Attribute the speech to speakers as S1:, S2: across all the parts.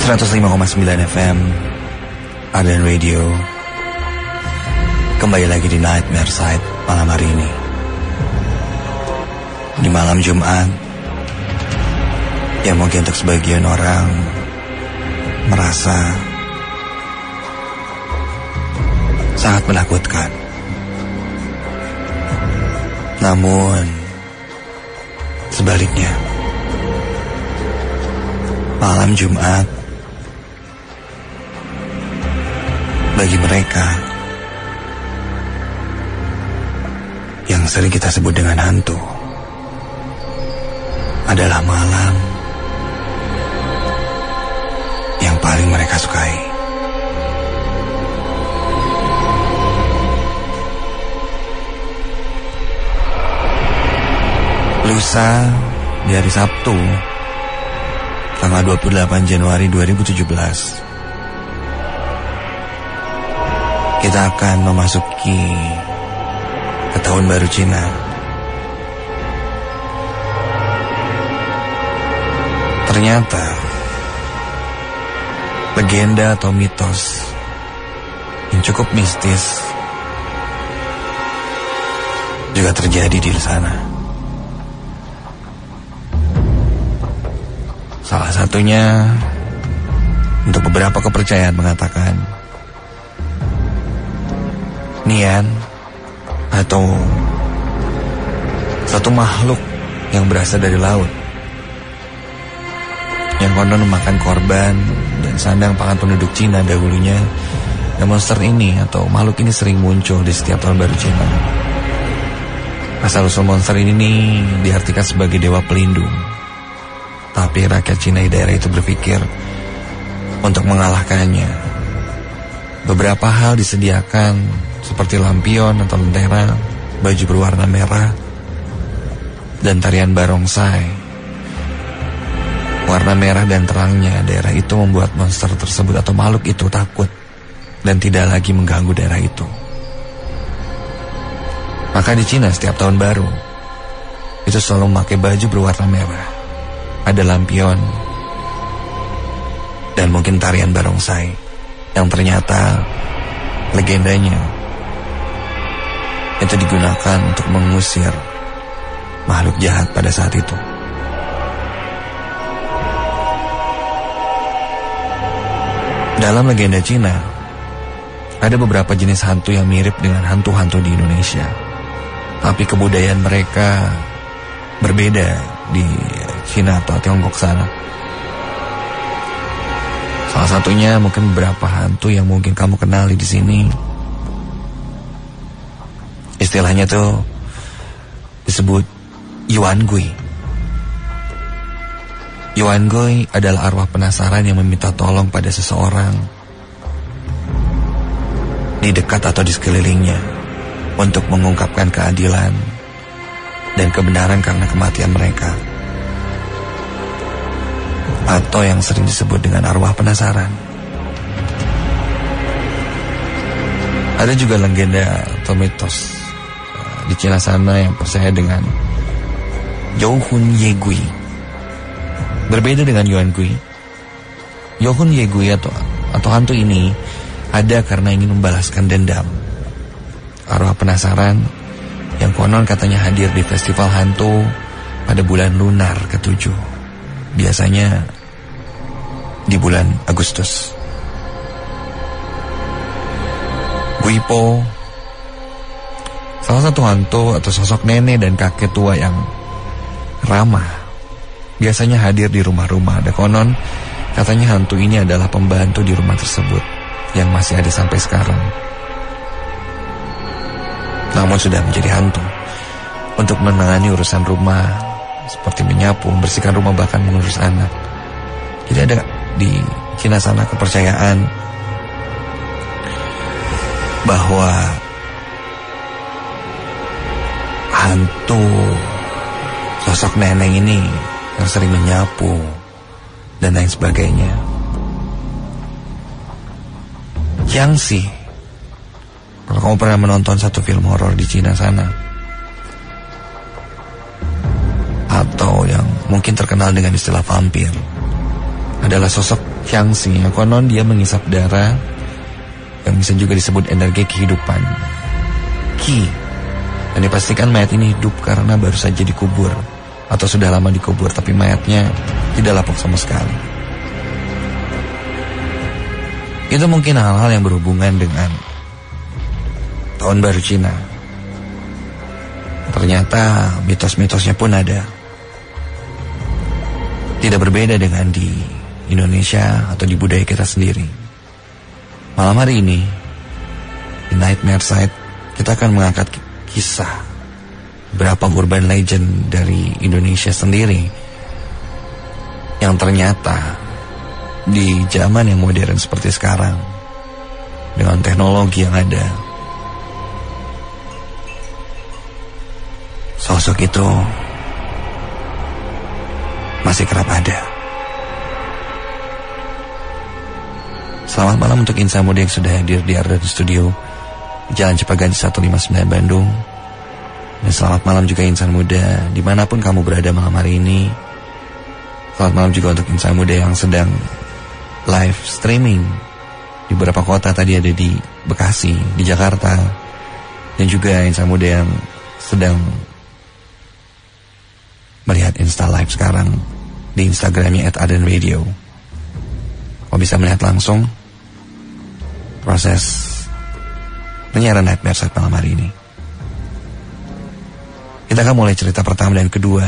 S1: 105,9 FM Ardan Radio. Kembali lagi di Nightmare Side malam hari ini. Di malam Jumat yang mungkin untuk sebagian orang merasa sangat menakutkan. Namun sebaliknya, malam Jumat bagi mereka yang sering kita sebut dengan hantu adalah malam yang paling mereka sukai. Lusa di hari Sabtu tanggal 28 Januari 2017 kita akan memasuki ke tahun baru Cina. Ternyata legenda atau mitos yang cukup mistis juga terjadi di sana. Salah satunya untuk beberapa kepercayaan mengatakan Nian atau satu makhluk yang berasal dari laut yang konon memakan korban dan sandang pangan penduduk Cina dahulunya. Dan monster ini atau makhluk ini sering muncul di setiap tahun baru Cina. Asal-usul monster ini diartikan sebagai dewa pelindung. Tapi rakyat Cina di daerah itu berpikir untuk mengalahkannya, beberapa hal disediakan seperti lampion atau lentera, baju berwarna merah, dan tarian barongsai. Warna merah dan terangnya daerah itu membuat monster tersebut atau makhluk itu takut dan tidak lagi mengganggu daerah itu. Maka di Cina setiap tahun baru itu selalu memakai baju berwarna merah, ada lampion, dan mungkin tarian barongsai yang ternyata legendanya itu digunakan untuk mengusir makhluk jahat pada saat itu. Dalam legenda Cina, ada beberapa jenis hantu yang mirip dengan hantu-hantu di Indonesia. Tapi kebudayaan mereka berbeda di Cina atau Tiongkok sana. Salah satunya mungkin beberapa hantu yang mungkin kamu kenali di sini. Istilahnya tuh disebut Yuan Gui. Yuan Gui adalah arwah penasaran yang meminta tolong pada seseorang di dekat atau di sekelilingnya untuk mengungkapkan keadilan dan kebenaran karena kematian mereka, atau yang sering disebut dengan arwah penasaran. Ada juga legenda atau mitos di Cina sana yang percaya dengan Youhun Ye Gui. Berbeda dengan Yuan Gui, Youhun Ye Gui atau hantu ini ada karena ingin membalaskan dendam. Arwah penasaran yang konon katanya hadir di festival hantu pada bulan lunar ke-7, biasanya di bulan Agustus. Guipo, salah satu hantu atau sosok nenek dan kakek tua yang ramah, biasanya hadir di rumah-rumah. Ada konon katanya hantu ini adalah pembantu di rumah tersebut yang masih ada sampai sekarang, namun sudah menjadi hantu untuk menangani urusan rumah seperti menyapu, membersihkan rumah, bahkan mengurus anak. Jadi ada di Cina sana kepercayaan bahwa hantu sosok nenek ini yang sering menyapu dan lain sebagainya. Jiangxi, kalau kamu pernah menonton satu film horor di Cina sana, atau yang mungkin terkenal dengan istilah vampir, adalah sosok Xiangxi, konon dia mengisap darah yang bisa juga disebut energi kehidupan, Qi. Dan dipastikan mayat ini hidup karena baru saja dikubur atau sudah lama dikubur, tapi mayatnya tidak lapuk sama sekali. Itu mungkin hal-hal yang berhubungan dengan Tahun Baru Cina. Ternyata mitos-mitosnya pun ada. Tidak berbeda dengan di Indonesia atau di budaya kita sendiri. Malam hari ini di Nightmare Site kita akan mengangkat kisah berapa urban legend dari Indonesia sendiri yang ternyata di zaman yang modern seperti sekarang, dengan teknologi yang ada, sosok itu masih kerap ada. Selamat malam untuk insan muda yang sudah hadir di Ardan Studio, Jalan Cipaganti 159 Bandung. Dan selamat malam juga insan muda dimanapun kamu berada malam hari ini. Selamat malam juga untuk insan muda yang sedang live streaming di beberapa kota. Tadi ada di Bekasi, di Jakarta, dan juga insan muda yang sedang melihat Insta Live sekarang di Instagramnya @adenradio. Kau bisa melihat langsung proses penyiaran Nightmare Site malam hari ini. Kita akan mulai cerita pertama dan kedua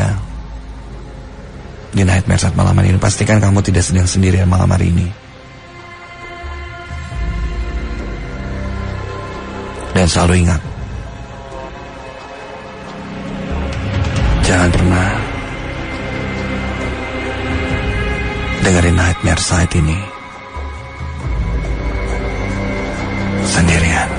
S1: di Nightmare Site malam hari ini. Pastikan kamu tidak sedang sendirian malam hari ini. Dan selalu ingat, jangan pernah dengerin Nightmare Site ini sendirian.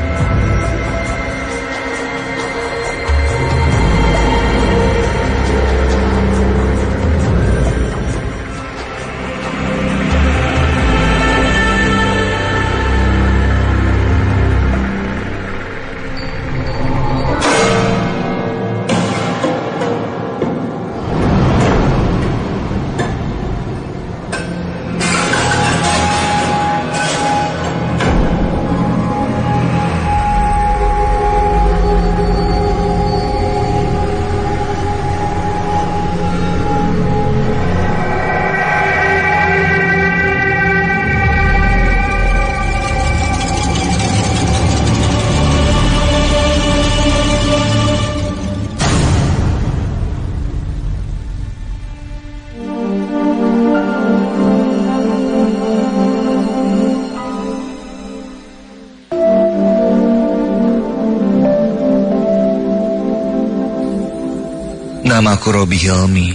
S1: Namaku Robi Hilmi.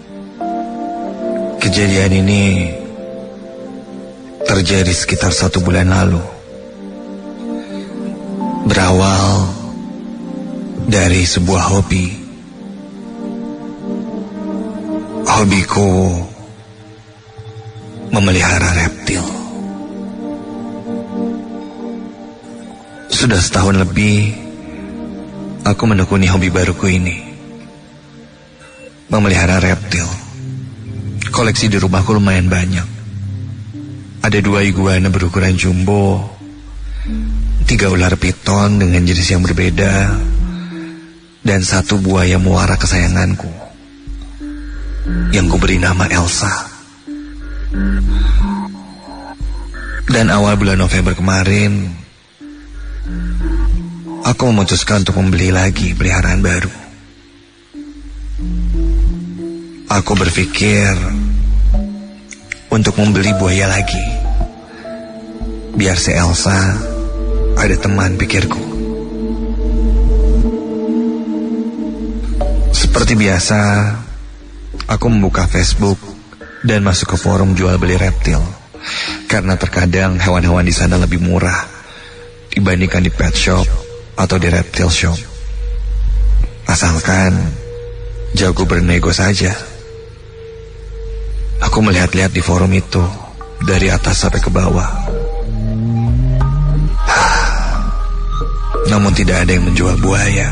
S1: Kejadian ini terjadi sekitar 1 bulan lalu. Berawal dari sebuah hobi. Hobiku memelihara reptil. Sudah setahun lebih aku menekuni hobi baruku ini, memelihara reptil. Koleksi di rumahku lumayan banyak. Ada 2 iguana berukuran jumbo, 3 ular piton dengan jenis yang berbeda, dan 1 buaya muara kesayanganku yang kuberi nama Elsa. Dan awal bulan November kemarin, aku memutuskan untuk membeli lagi peliharaan baru. Aku berpikir untuk membeli buaya lagi, biar si Elsa ada teman, pikirku. Seperti biasa, aku membuka Facebook dan masuk ke forum jual beli reptil, karena terkadang hewan-hewan di sana lebih murah dibandingkan di pet shop atau di reptile shop. Asalkan jago bernego saja. Aku melihat-lihat di forum itu dari atas sampai ke bawah. Namun tidak ada yang menjual buaya.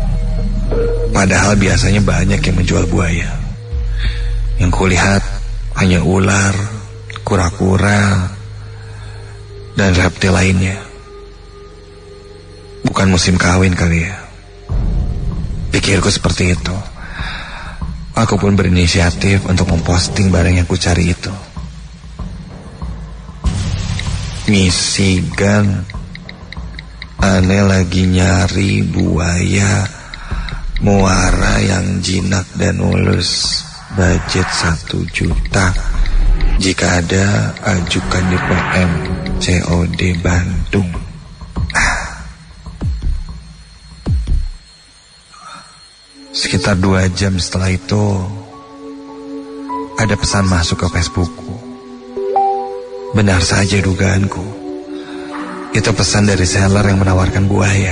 S1: Padahal biasanya banyak yang menjual buaya. Yang kulihat hanya ular, kura-kura, dan reptil lainnya. Bukan musim kawin kali ya. Pikirku seperti itu. Aku pun berinisiatif untuk memposting barang yang kucari itu. Misi Gan, aneh lagi nyari buaya muara yang jinak dan mulus. Budget 1 juta. Jika ada, ajukan di PM COD Bandung. Sekitar 2 jam setelah itu, ada pesan masuk ke Facebookku. Benar saja dugaanku. Itu pesan dari seller yang menawarkan buaya.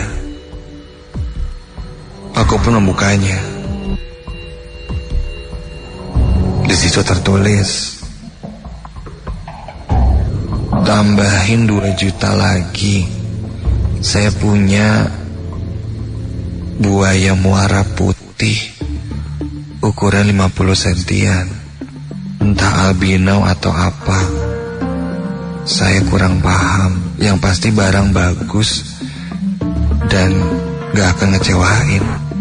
S1: Aku pun membukanya. Di situ tertulis, tambahin 2 juta lagi. Saya punya buaya muara putih ukuran 50 sentian. Entah albino atau apa, saya kurang paham. Yang pasti barang bagus dan gak akan ngecewain.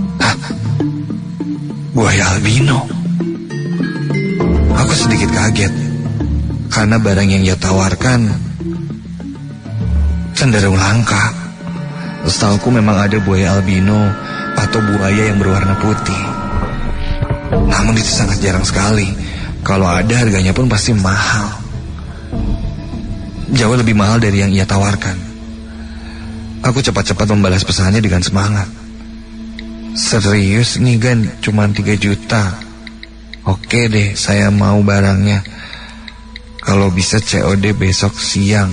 S1: Buaya albino. Aku sedikit kaget karena barang yang ia tawarkan cenderung langka. Setauku memang ada buaya albino atau buaya yang berwarna putih. Namun itu sangat jarang sekali. Kalau ada, harganya pun pasti mahal. Jauh lebih mahal dari yang ia tawarkan. Aku cepat-cepat membalas pesannya dengan semangat. Serius nih Gan, cuma 3 juta. Oke deh, saya mau barangnya. Kalau bisa COD besok siang.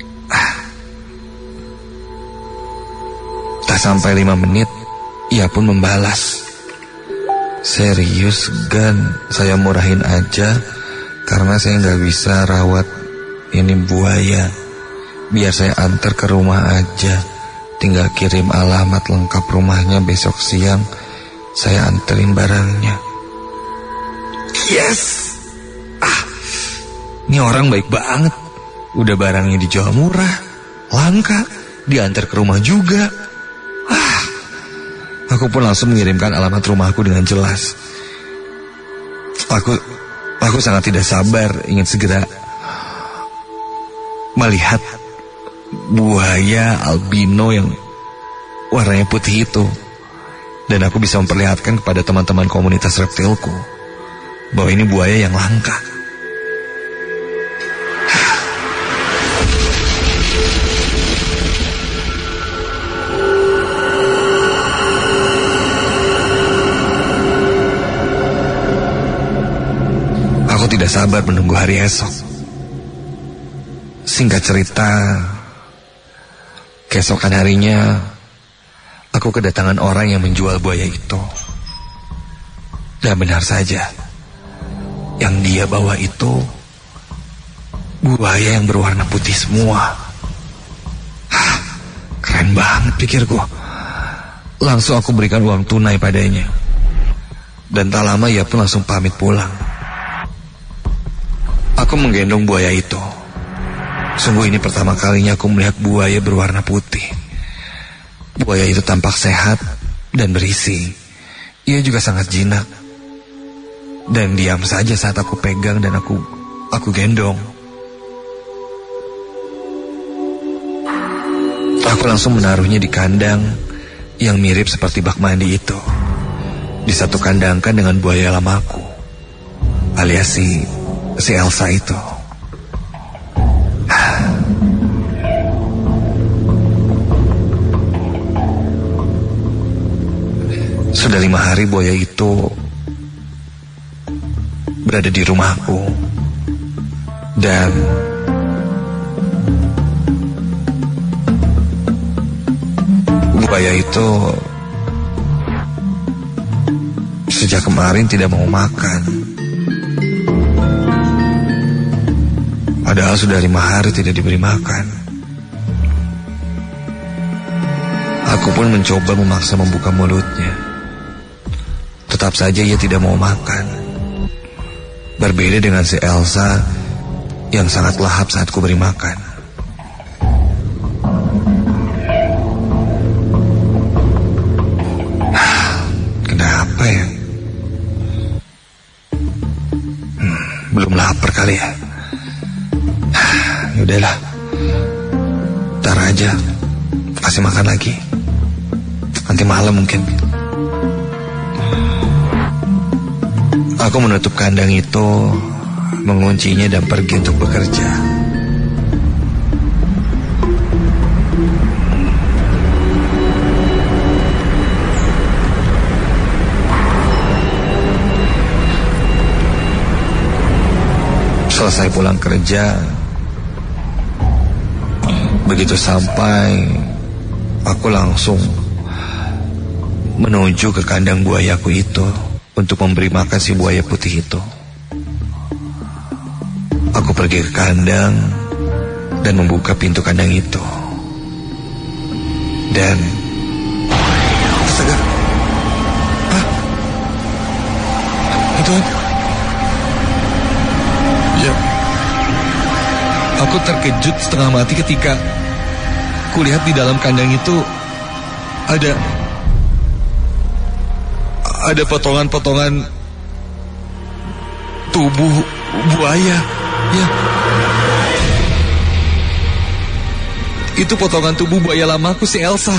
S1: Tak sampai 5 menit, ia pun membalas. Serius Gan, saya murahin aja karena saya gak bisa rawat ini buaya. Biar saya antar ke rumah aja. Tinggal kirim alamat lengkap rumahnya, besok siang saya anterin barangnya. Yes. Ini orang baik banget. Udah barangnya dijual murah, langka, diantar ke rumah juga. Aku pun langsung mengirimkan alamat rumahku dengan jelas. Aku sangat tidak sabar ingin segera melihat buaya albino yang warnanya putih itu. Dan aku bisa memperlihatkan kepada teman-teman komunitas reptilku bahwa ini buaya yang langka. Aku tidak sabar menunggu hari esok. Singkat cerita, keesokan harinya aku kedatangan orang yang menjual buaya itu. Dan benar saja, yang dia bawa itu buaya yang berwarna putih semua. Keren banget pikirku. Langsung aku berikan uang tunai padanya. Dan tak lama ia pun langsung pamit pulang. Aku menggendong buaya itu. Sungguh ini pertama kalinya aku melihat buaya berwarna putih. Buaya itu tampak sehat dan berisi. Ia juga sangat jinak. Dan diam saja saat aku pegang dan aku gendong. Aku langsung menaruhnya di kandang yang mirip seperti bak mandi itu. Disatu kandangkan dengan buaya lamaku, alias si Elsa itu. Sudah 5 hari buaya itu berada di rumahku. Dan buaya itu sejak kemarin tidak mau makan. Padahal sudah 5 hari tidak diberi makan. Aku pun mencoba memaksa membuka mulutnya. Tetap saja ia tidak mau makan. Berbeda dengan si Elsa yang sangat lahap saat ku beri makan. Kenapa ya? Belum lapar kali ya? Yaudahlah, ntar aja kasih makan lagi. Nanti malam mungkin. Aku menutup kandang itu, menguncinya dan pergi untuk bekerja. Selesai pulang kerja, begitu sampai, aku langsung menuju ke kandang buayaku itu untuk memberi makan si buaya putih itu. Aku pergi ke kandang dan membuka pintu kandang itu. Dan astaga, itu ya, aku terkejut setengah mati ketika kulihat di dalam kandang itu ada potongan-potongan tubuh buaya. Ya, itu potongan tubuh buaya lamaku si Elsa.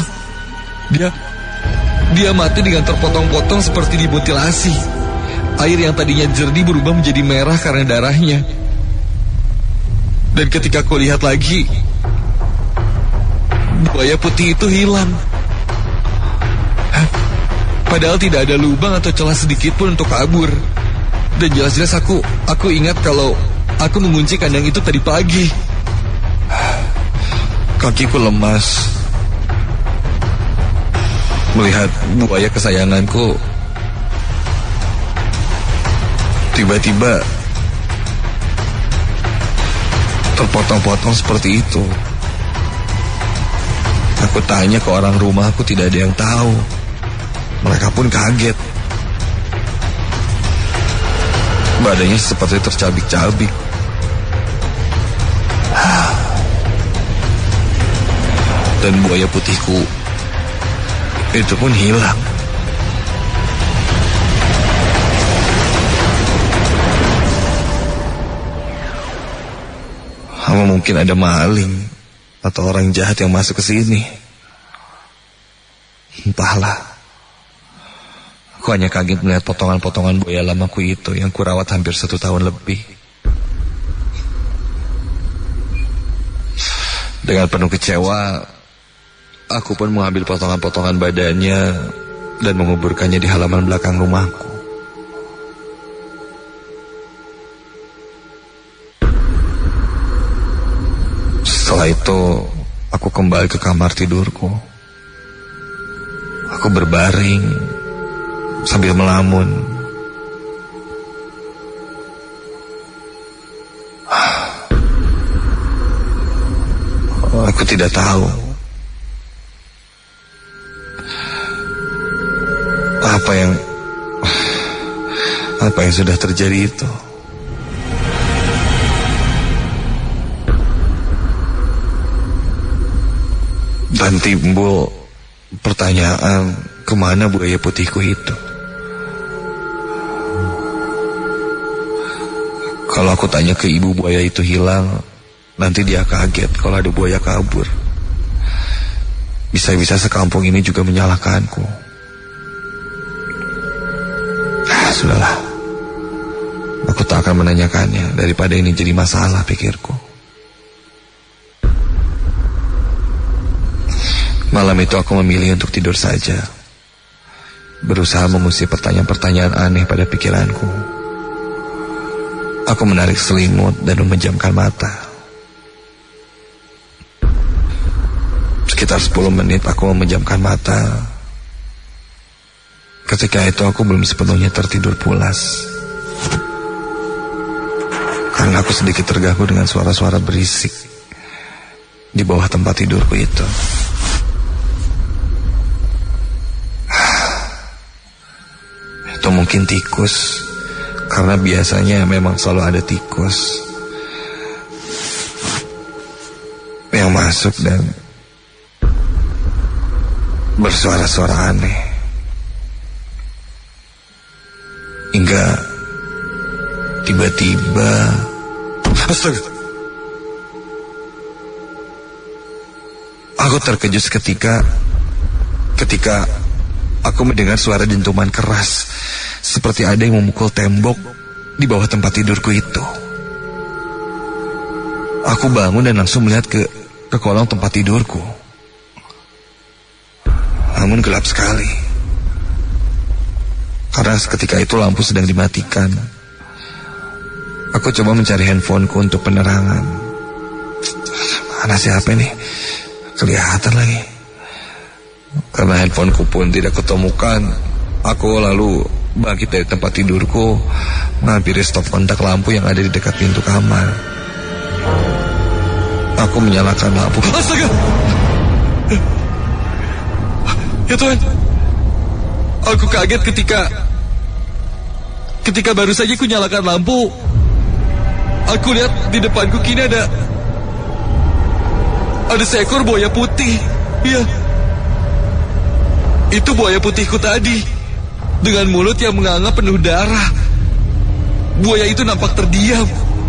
S1: Dia mati dengan terpotong-potong seperti dimutilasi. Air yang tadinya jernih berubah menjadi merah karena darahnya. Dan ketika aku lihat lagi, buaya putih itu hilang. Padahal tidak ada lubang atau celah sedikit pun untuk kabur. Dan jelas-jelas aku ingat kalau aku mengunci kandang itu tadi pagi. Kakiku lemas melihat buaya kesayanganku tiba-tiba terpotong-potong seperti itu. Aku tanya ke orang rumah, aku tidak ada yang tahu. Mereka pun kaget. Badannya seperti tercabik-cabik. Dan buaya putihku itu pun hilang. Apa mungkin ada maling atau orang jahat yang masuk ke sini? Entahlah. Aku hanya kaget melihat potongan-potongan buaya lamaku itu yang kurawat hampir 1 tahun lebih. Dengan penuh kecewa, aku pun mengambil potongan-potongan badannya dan menguburkannya di halaman belakang rumahku. Setelah itu, aku kembali ke kamar tidurku. Aku berbaring sambil melamun. Aku tidak tahu apa yang sudah terjadi itu. Dan timbul pertanyaan, kemana buaya putihku itu? Kalau aku tanya ke ibu buaya itu hilang, nanti dia kaget kalau ada buaya kabur. Bisa-bisa sekampung ini juga menyalahkanku. Sudahlah, aku tak akan menanyakannya daripada ini jadi masalah, pikirku. Malam itu aku memilih untuk tidur saja, berusaha mengusir pertanyaan-pertanyaan aneh pada pikiranku. Aku menarik selimut dan memejamkan mata. Sekitar 10 menit aku memejamkan mata. Ketika itu aku belum sepenuhnya tertidur pulas, karena aku sedikit terganggu dengan suara-suara berisik di bawah tempat tidurku itu. Itu mungkin tikus, Karena biasanya memang selalu ada tikus yang masuk dan bersuara-suara aneh. Hingga tiba-tiba, astaga, aku terkejut seketika ketika aku mendengar suara dentuman keras, seperti ada yang memukul tembok di bawah tempat tidurku itu. Aku bangun dan langsung melihat ke kolong tempat tidurku. Namun gelap sekali. Karena seketika itu lampu sedang dimatikan. Aku coba mencari handphoneku untuk penerangan. Mana siapa nih? Kelihatan lagi. Karena handphoneku pun tidak kutemukan, aku lalu bangkit dari tempat tidurku, menghampiri stop kontak lampu yang ada di dekat pintu kamar. Aku menyalakan lampu. Astaga! Ya Tuhan, aku kaget ketika baru saja aku nyalakan lampu. Aku lihat di depanku kini ada seekor buaya putih. Iya, itu buaya putihku tadi, dengan mulut yang menganga penuh darah. Buaya itu nampak terdiam.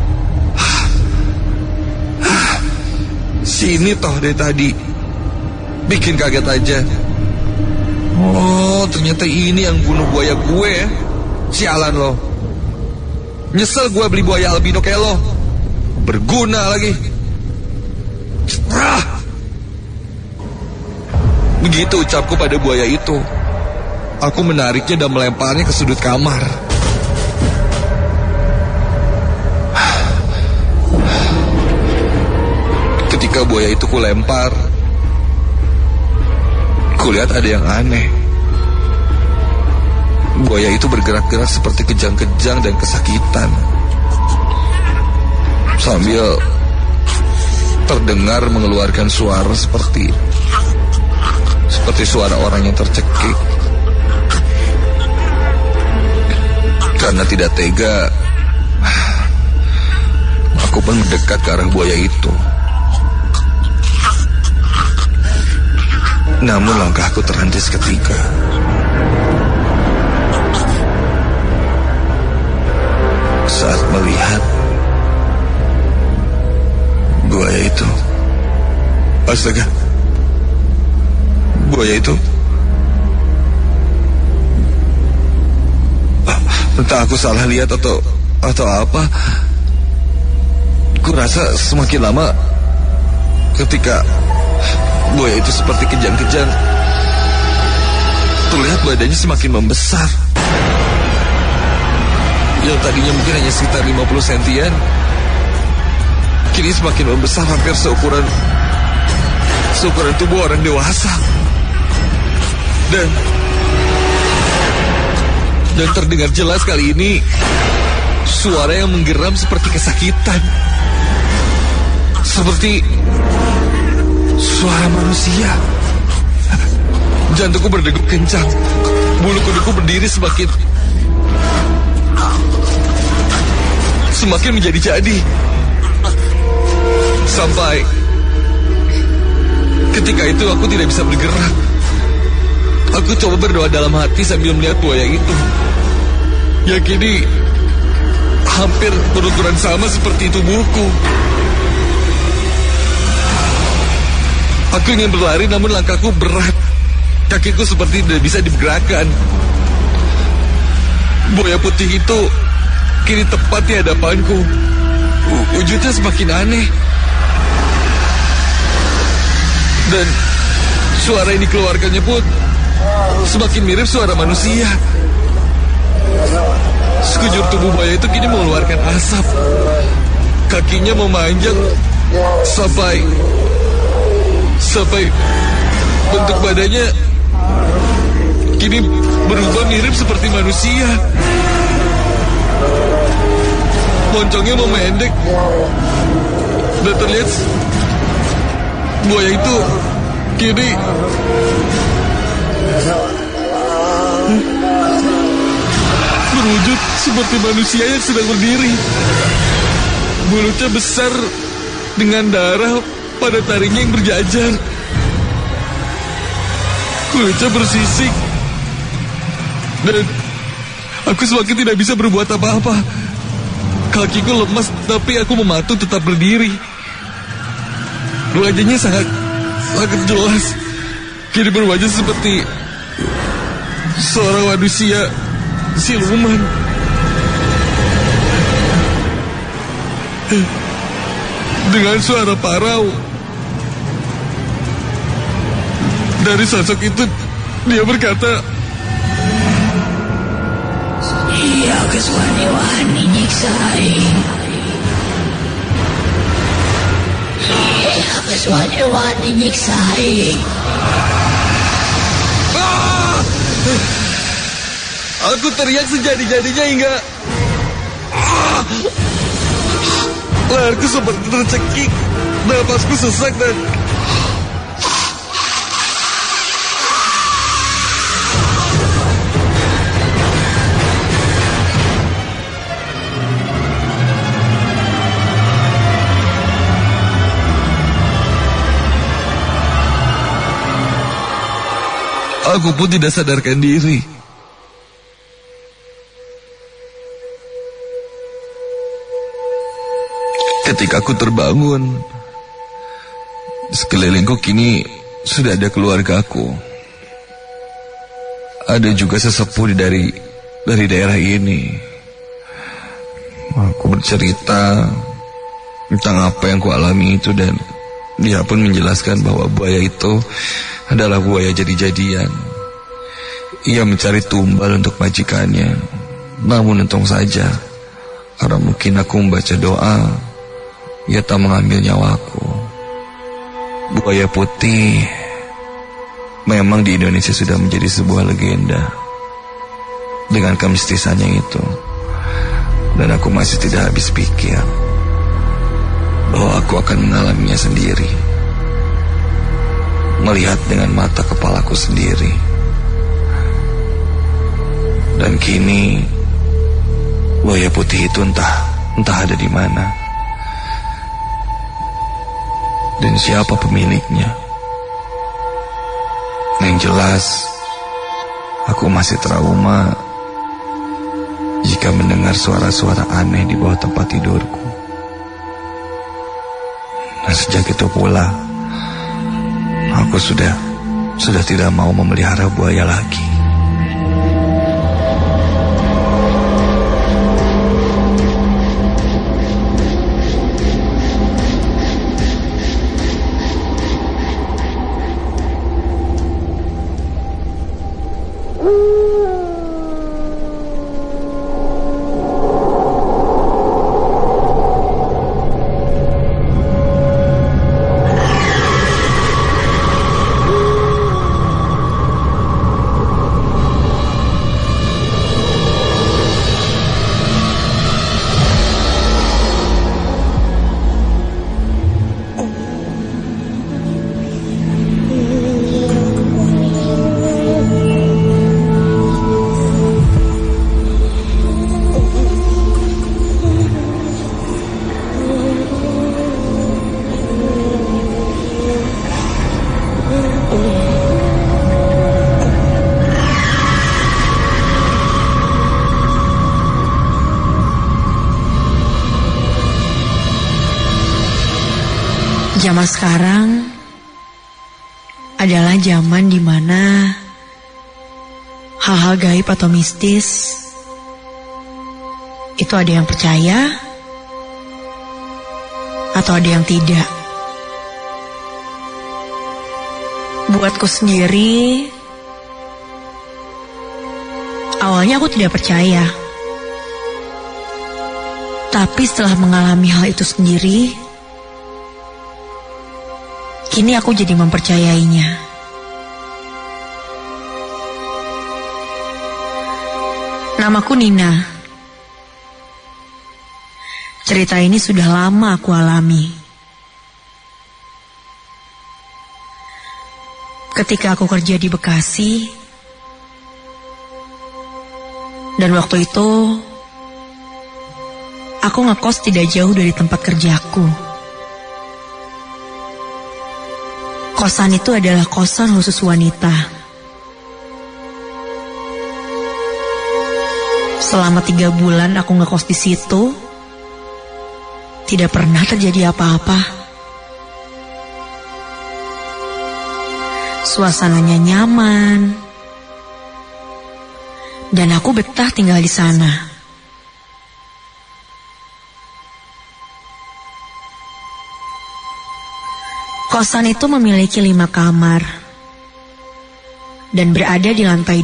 S1: Sini toh dari tadi, bikin kaget aja. Oh, ternyata ini yang bunuh buaya gue ya. Sialan lo. Nyesel gue beli buaya albino kayak lo. Berguna lagi. Begitu ucapku pada buaya itu. Aku menariknya dan melemparnya ke sudut kamar. Ketika buaya itu kulempar, kulihat ada yang aneh. Buaya itu bergerak-gerak seperti kejang-kejang dan kesakitan, sambil terdengar mengeluarkan suara seperti suara orang yang tercekik. Karena tidak tega, aku pun mendekat ke arah buaya itu. Namun langkahku terhenti seketika. Saat melihat buaya itu. Astaga, buaya itu, entah aku salah lihat atau apa. Kurasa semakin lama ketika buaya itu seperti kejang-kejang, terlihat badannya semakin membesar. Yang tadinya mungkin hanya sekitar 50 sentian, kini semakin membesar, hampir seukuran tubuh orang dewasa. Dan terdengar jelas kali ini suara yang menggeram seperti kesakitan, seperti suara manusia. Jantungku berdegup kencang, bulu kuduku berdiri semakin menjadi-jadi. Sampai ketika itu aku tidak bisa bergerak. Aku coba berdoa dalam hati sambil melihat buaya itu, yang kini hampir berukuran sama seperti tubuhku. Aku ingin berlari, namun langkahku berat. Kakiku seperti tidak bisa digerakkan. Buaya putih itu kini tepat di hadapanku. Wujudnya semakin aneh. Dan suara yang dikeluarkannya pun semakin mirip suara manusia. Sekujur tubuh buaya itu kini mengeluarkan asap. Kakinya memanjang sampai bentuk badannya kini berubah mirip seperti manusia. Moncongnya memendek dan terlihat buaya itu kini berwujud seperti manusia yang sedang berdiri. Mulutnya besar dengan darah pada taringnya yang berjajar. Kulitnya bersisik. Dan aku semakin tidak bisa berbuat apa-apa. Kakiku lemas, tapi aku mematung tetap berdiri. Wajahnya sangat jelas. Kini berwajah seperti seorang manusia siluman. Dengan suara parau dari sosok itu, dia berkata,
S2: "Iya, keswani-wani nyiksai. Iya, keswani-wani nyiksai."
S1: Aku teriak sejadi-jadinya hingga leherku seperti tercekik, napasku sesak dan aku pun tidak sadarkan diri. Ketika aku terbangun, sekelilingku kini sudah ada keluargaku. Ada juga sesepuh dari daerah ini. Aku bercerita tentang apa yang kualami itu, dan dia pun menjelaskan bahwa buaya itu adalah buaya jadi-jadian. Ia mencari tumbal untuk majikannya. Namun untung saja, karena mungkin aku membaca doa, ia tak mengambil nyawaku. Buaya putih memang di Indonesia sudah menjadi sebuah legenda dengan kemistisannya itu. Dan aku masih tidak habis pikir bahwa aku akan mengalaminya sendiri, melihat dengan mata kepalaku sendiri. Dan kini buaya putih itu entah ada di mana, dan siapa pemiliknya. Yang jelas, aku masih trauma jika mendengar suara-suara aneh di bawah tempat tidurku. Dan sejak itu pula, aku sudah tidak mau memelihara buaya lagi.
S3: Zaman sekarang adalah zaman di mana hal-hal gaib atau mistis itu ada yang percaya atau ada yang tidak. Buatku sendiri, awalnya aku tidak percaya. Tapi setelah mengalami hal itu sendiri, kini aku jadi mempercayainya. Namaku Nina. Cerita ini sudah lama aku alami. Ketika aku kerja di Bekasi, Dan waktu itu aku ngekos tidak jauh dari tempat kerjaku. Kosan itu adalah kosan khusus wanita. Selama 3 bulan aku ngekos di situ, tidak pernah terjadi apa-apa. Suasananya nyaman, dan aku betah tinggal di sana. Kosan itu memiliki 5 kamar dan berada di lantai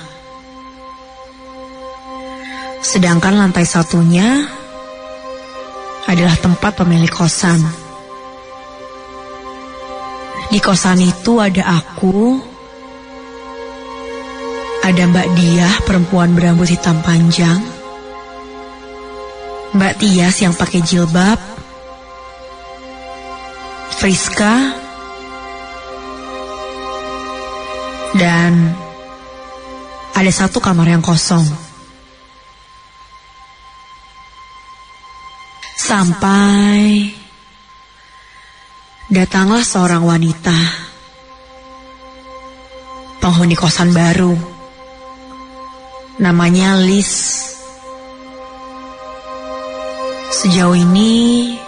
S3: 2. Sedangkan lantai 1-nya adalah tempat pemilik kosan. Di kosan itu ada aku, ada Mbak Diah, perempuan berambut hitam panjang, Mbak Tias yang pakai jilbab, Friska, dan ada 1 kamar yang kosong. Sampai datanglah seorang wanita, penghuni kosan baru. Namanya Liz. Sejauh ini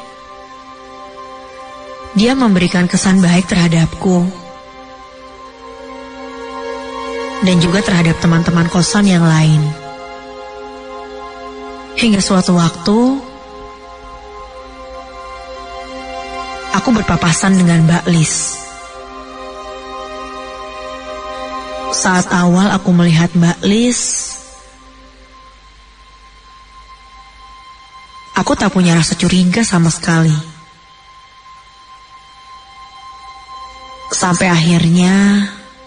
S3: dia memberikan kesan baik terhadapku dan juga terhadap teman-teman kosan yang lain. Hingga suatu waktu aku berpapasan dengan Mbak Liz. Saat awal aku melihat Mbak Liz, aku tak punya rasa curiga sama sekali. Sampai akhirnya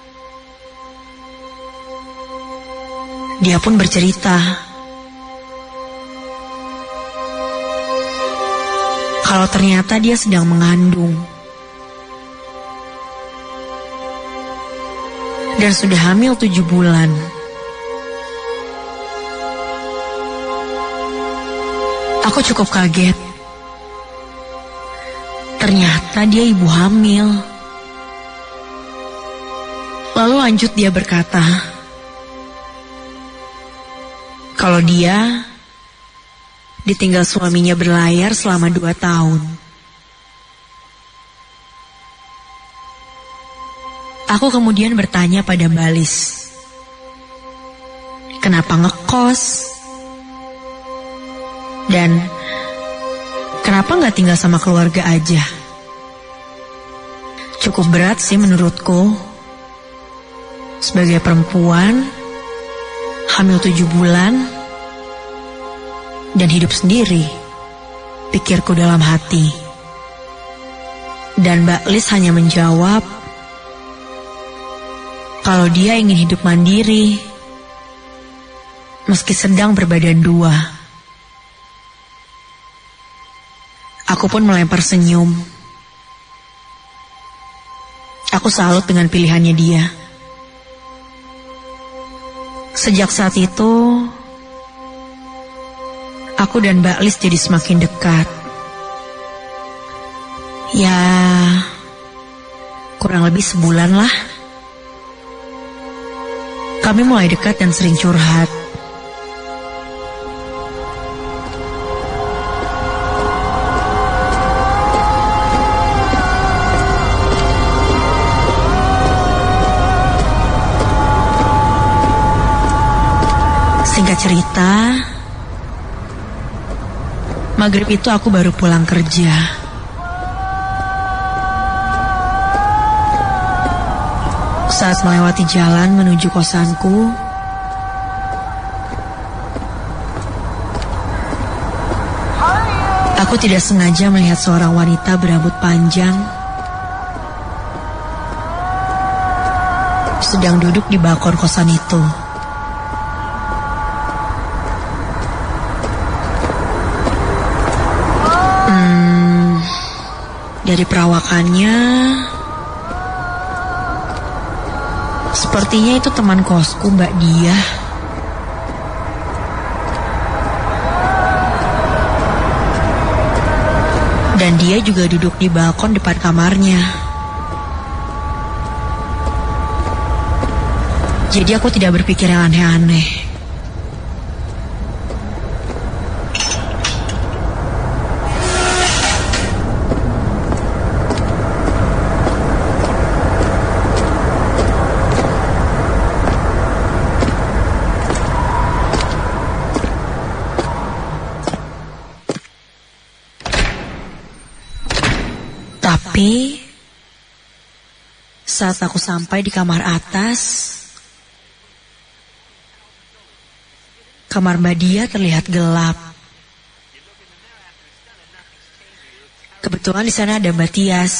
S3: dia pun bercerita kalau ternyata dia sedang mengandung dan sudah hamil 7 bulan. Aku cukup kaget. Ternyata dia ibu hamil. Lalu lanjut dia berkata, kalau dia ditinggal suaminya berlayar selama 2 tahun. Aku kemudian bertanya pada Mbak Liz, kenapa ngekos? Dan kenapa gak tinggal sama keluarga aja? Cukup berat sih menurutku. Sebagai perempuan, hamil 7 bulan, dan hidup sendiri, pikirku dalam hati. Dan Mbak Liz hanya menjawab, kalau dia ingin hidup mandiri, meski sedang berbadan 2. Aku pun melempar senyum. Aku salut dengan pilihannya dia. Sejak saat itu, aku dan Mbak Liz jadi semakin dekat. Ya, kurang lebih sebulan lah. Kami mulai dekat dan sering curhat. Singkat cerita, maghrib itu aku baru pulang kerja. Saat melewati jalan menuju kosanku, aku tidak sengaja melihat seorang wanita berambut panjang sedang duduk di balkon kosan itu. Dari perawakannya, sepertinya itu teman kosku, Mbak Diah. Dan dia juga duduk di balkon depan kamarnya. Jadi aku tidak berpikir yang aneh-aneh. Tapi saat aku sampai di kamar atas, kamar Mbak Dia terlihat gelap. Kebetulan di sana ada Mbak Tias.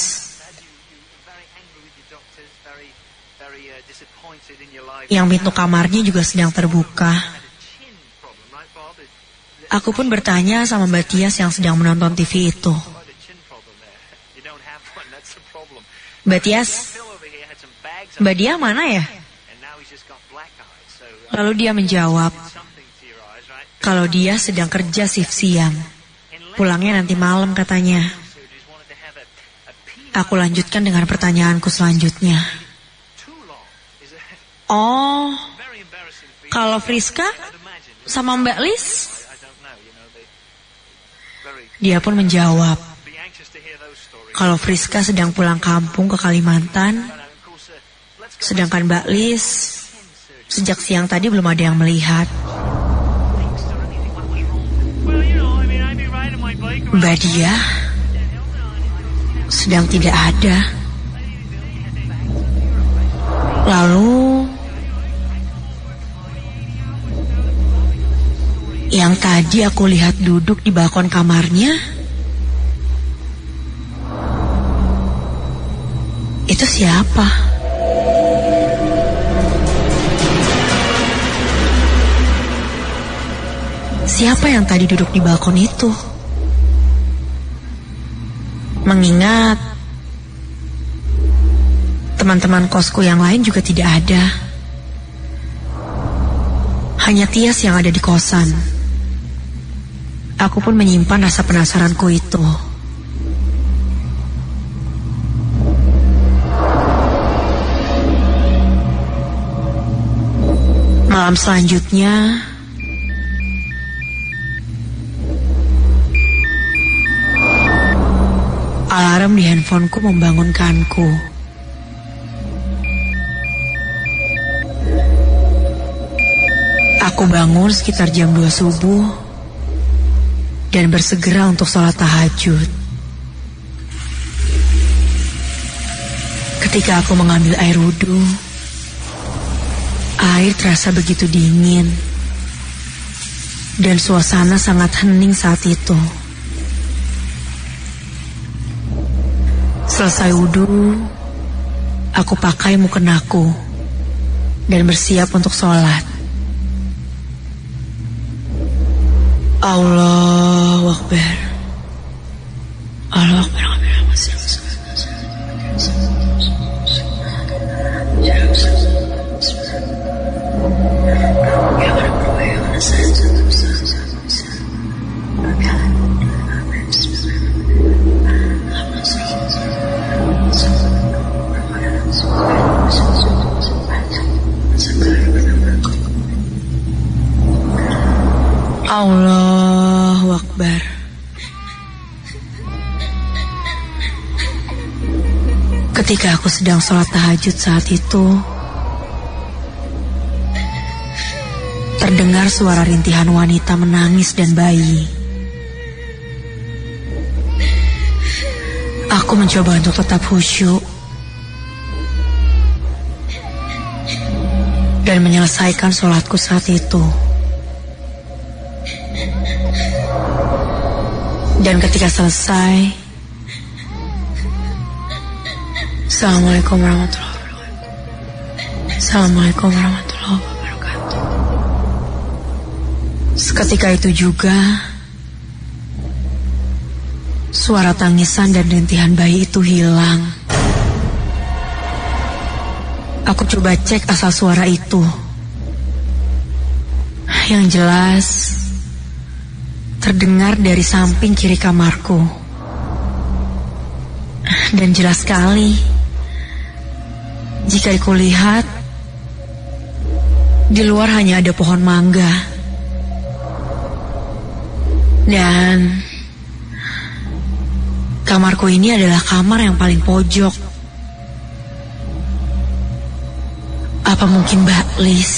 S3: Yang pintu kamarnya juga sedang terbuka. Aku pun bertanya sama Mbak Tias yang sedang menonton TV itu. Mbak Tias, Mbak Dia mana ya? Lalu dia menjawab, kalau dia sedang kerja shift siang, pulangnya nanti malam katanya. Aku lanjutkan dengan pertanyaanku selanjutnya. Oh, kalau Friska sama Mbak Lis? Dia pun menjawab, kalau Friska sedang pulang kampung ke Kalimantan, sedangkan Mbak Lis sejak siang tadi belum ada yang melihat. Mbak Dia sedang tidak ada. Lalu yang tadi aku lihat duduk di balkon kamarnya, itu siapa? Siapa yang tadi duduk di balkon itu? Mengingat teman-teman kosku yang lain juga tidak ada. Hanya Tias yang ada di kosan. Aku pun menyimpan rasa penasaranku itu. Malam selanjutnya, alarm di handphoneku membangunkanku. Aku bangun sekitar jam 2 subuh dan bersegera untuk sholat tahajud. Ketika aku mengambil air wudhu, air terasa begitu dingin dan suasana sangat hening saat itu. Selesai wudhu, aku pakai mukenaku dan bersiap untuk sholat. Allahu Akbar. Allahu Akbar. Allahu Akbar. Ketika aku sedang sholat tahajud saat itu, terdengar suara rintihan wanita menangis dan bayi. Aku mencoba untuk tetap khusyuk dan menyelesaikan sholatku saat itu. Dan ketika selesai, Assalamualaikum warahmatullahi wabarakatuh. Assalamualaikum warahmatullahi wabarakatuh. Seketika itu juga, suara tangisan dan rintihan bayi itu hilang. Aku coba cek asal suara itu. Yang jelas terdengar dari samping kiri kamarku. Dan jelas sekali, jika kulihat, di luar hanya ada pohon mangga. Dan kamarku ini adalah kamar yang paling pojok. Apa mungkin Mbak Lis?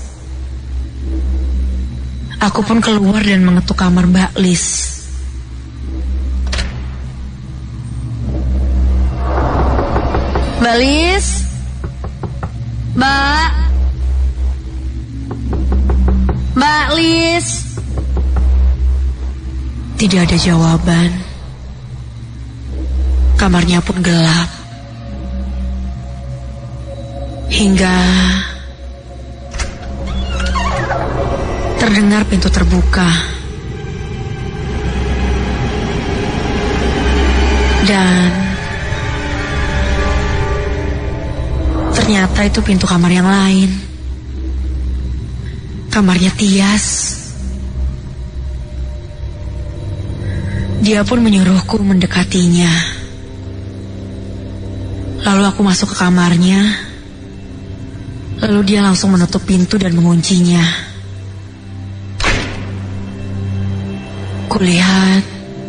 S3: Aku pun keluar dan mengetuk kamar Mbak Lis. Mbak Lis? Mbak Lis? Tidak ada jawaban. Kamarnya pun gelap. Hingga terdengar pintu terbuka. Dan ternyata itu pintu kamar yang lain. Kamarnya Tias. Dia pun menyuruhku mendekatinya. Lalu aku masuk ke kamarnya. Lalu dia langsung menutup pintu dan menguncinya. Kulihat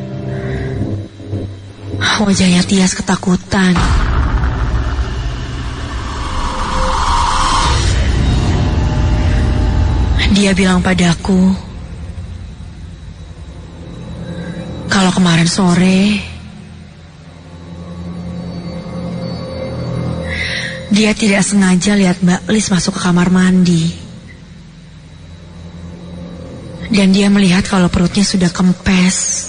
S3: wajahnya Tias ketakutan. Dia bilang padaku kalau kemarin sore dia tidak sengaja lihat Mbak Lis masuk ke kamar mandi. Dan dia melihat kalau perutnya sudah kempes.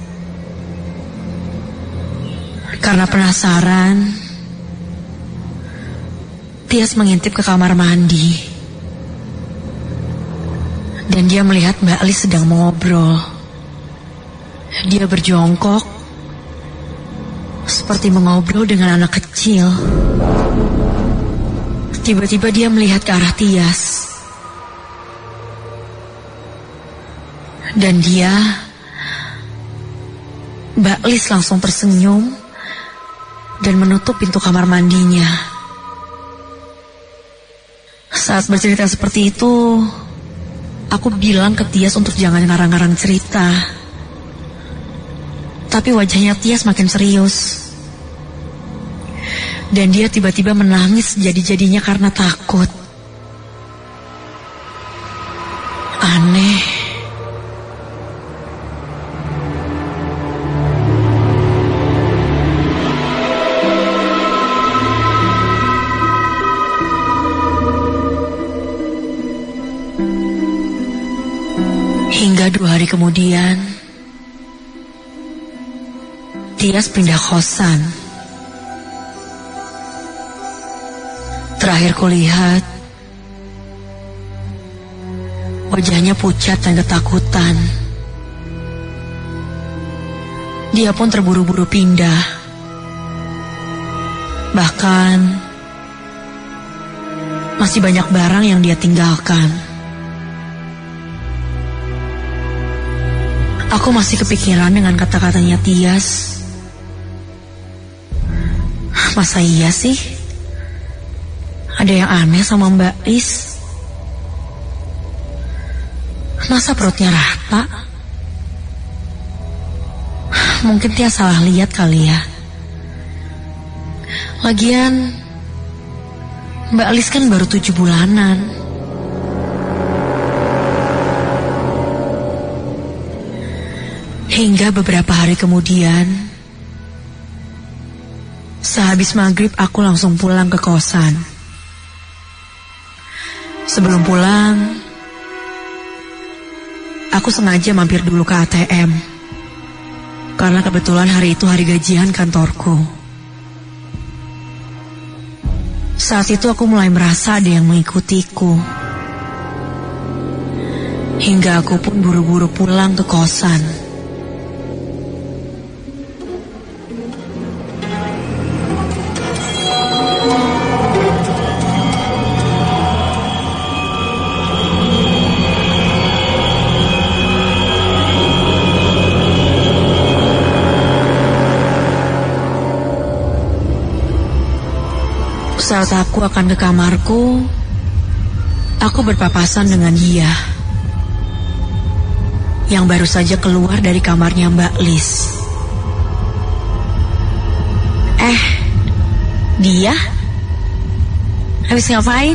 S3: Karena penasaran, Tias mengintip ke kamar mandi. Dan dia melihat Mbak Lis sedang mengobrol. Dia berjongkok seperti mengobrol dengan anak kecil. Tiba-tiba dia melihat ke arah Tias. Dan Mbak Lis langsung tersenyum dan menutup pintu kamar mandinya. Saat bercerita seperti itu, aku bilang ke Tias untuk jangan ngarang-ngarang cerita. Tapi wajahnya Tias makin serius. Dan dia tiba-tiba menangis jadi-jadinya karena takut. Aneh. Hingga 2 hari kemudian, Tias pindah kosan. Terakhir kulihat, wajahnya pucat dan ketakutan. Dia pun terburu-buru pindah. Bahkan masih banyak barang yang dia tinggalkan. Aku masih kepikiran dengan kata-katanya Tias. Masa iya sih? Ada yang aneh sama Mbak Lis? Masa perutnya rata? Mungkin Tias salah lihat kali ya. Lagian Mbak Lis kan baru 7 bulanan. Hingga beberapa hari kemudian, sehabis maghrib aku langsung pulang ke kosan. Sebelum pulang, aku sengaja mampir dulu ke ATM. Karena kebetulan hari itu hari gajian kantorku. Saat itu aku mulai merasa ada yang mengikutiku. Hingga aku pun buru-buru pulang ke kosan. Saat aku akan ke kamarku, aku berpapasan dengan dia yang baru saja keluar dari kamarnya Mbak Lis. Dia? Habis ngapain?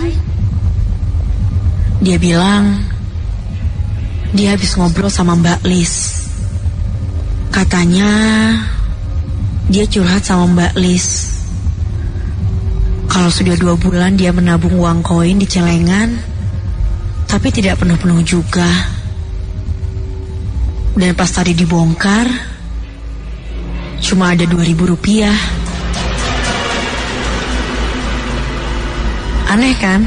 S3: Dia bilang dia habis ngobrol sama Mbak Lis. Katanya dia curhat sama Mbak Lis kalau sudah 2 bulan dia menabung uang koin di celengan, tapi tidak penuh-penuh juga. Dan pas tadi dibongkar, cuma ada 2.000 rupiah. Aneh kan?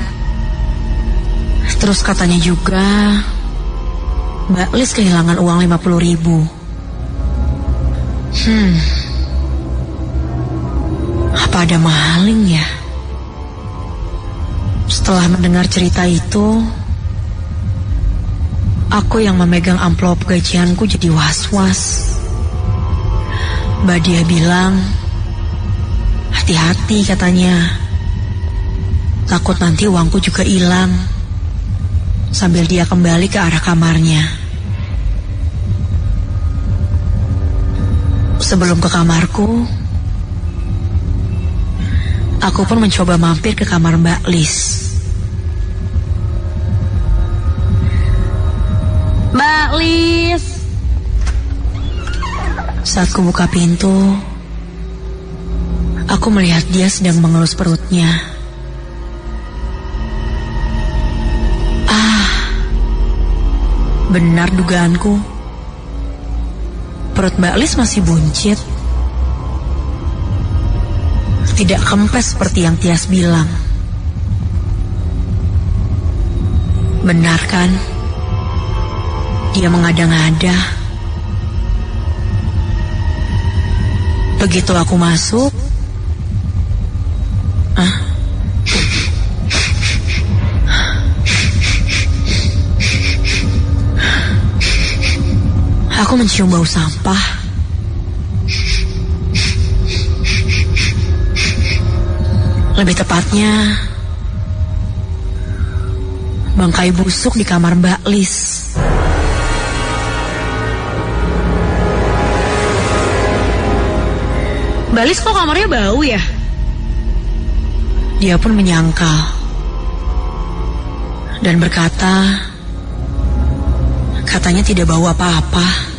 S3: Terus katanya juga Mbak Lis kehilangan uang 50.000. Apa ada maling ya? Setelah mendengar cerita itu, aku yang memegang amplop gajianku jadi was-was. Mbak dia bilang, hati-hati katanya. Takut nanti uangku juga hilang. Sambil dia kembali ke arah kamarnya. Sebelum ke kamarku, aku pun mencoba mampir ke kamar Mbak Lis. Mbak Lis. Saat ku buka pintu, aku melihat dia sedang mengelus perutnya. Benar dugaanku. Perut Mbak Lis masih buncit. Tidak kempes seperti yang Tias bilang. Benar kan? Dia mengada-ngada. Begitu aku masuk, aku mencium bau sampah. Lebih tepatnya, bangkai busuk di kamar Mbak Lis. Mbak Lis kok kamarnya bau ya? Dia pun menyangkal dan berkata, katanya tidak bau apa-apa.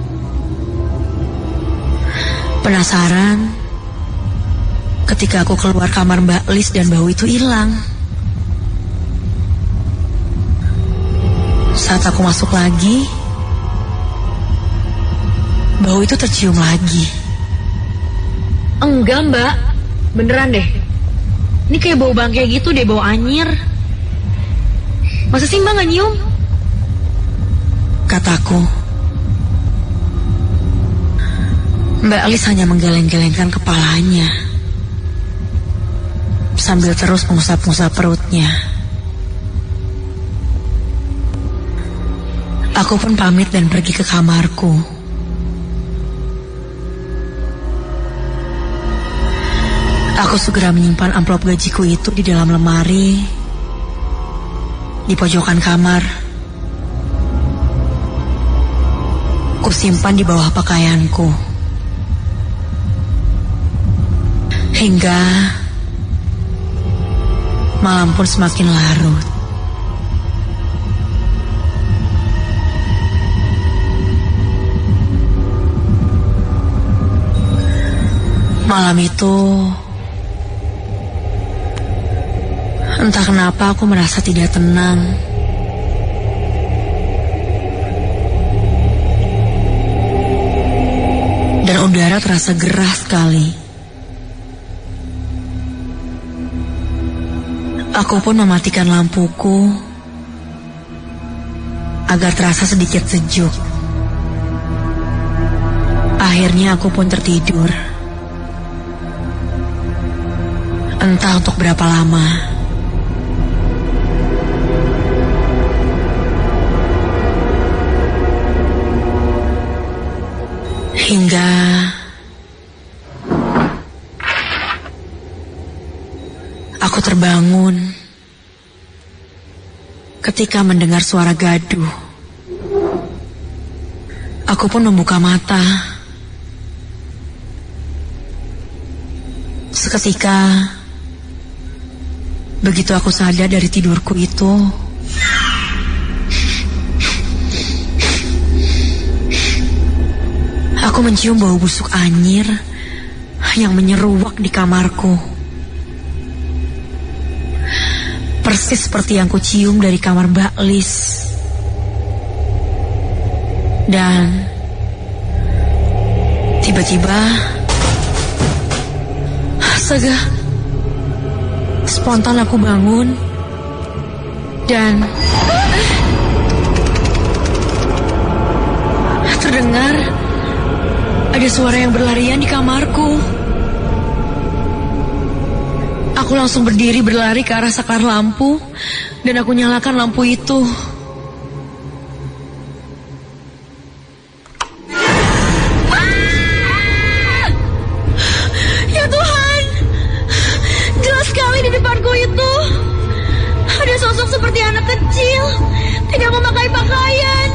S3: Penasaran, ketika aku keluar kamar Mbak Lis dan bau itu hilang. Saat aku masuk lagi, bau itu tercium lagi. Enggak Mbak, beneran deh. Ini kayak bau bangkai gitu deh, bau anyir. Masa sih Mbak gak nyium? Kataku. Mbak Lis hanya menggeleng-gelengkan kepalanya sambil terus mengusap-ngusap perutnya. Aku pun pamit dan pergi ke kamarku. Aku segera menyimpan amplop gajiku itu di dalam lemari di pojokan kamar. Kusimpan di bawah pakaianku. Hingga malam pun semakin larut. Malam itu, entah kenapa aku merasa tidak tenang. Dan udara terasa gerah sekali. Aku pun mematikan lampuku agar terasa sedikit sejuk. Akhirnya aku pun tertidur. Entah untuk berapa lama. Hingga Aku terbangun ketika mendengar suara gaduh. Aku pun membuka mata. Seketika, begitu aku sadar dari tidurku itu, aku mencium bau busuk anyir yang menyeruak di kamarku. Persis seperti yang kucium dari kamar Mbak Lis. Dan tiba-tiba, astaga, spontan aku bangun dan terdengar ada suara yang berlarian di kamarku. Aku langsung berdiri berlari ke arah saklar lampu dan aku nyalakan lampu itu. Ya Tuhan, jelas sekali di depanku itu ada sosok seperti anak kecil, tidak memakai pakaian.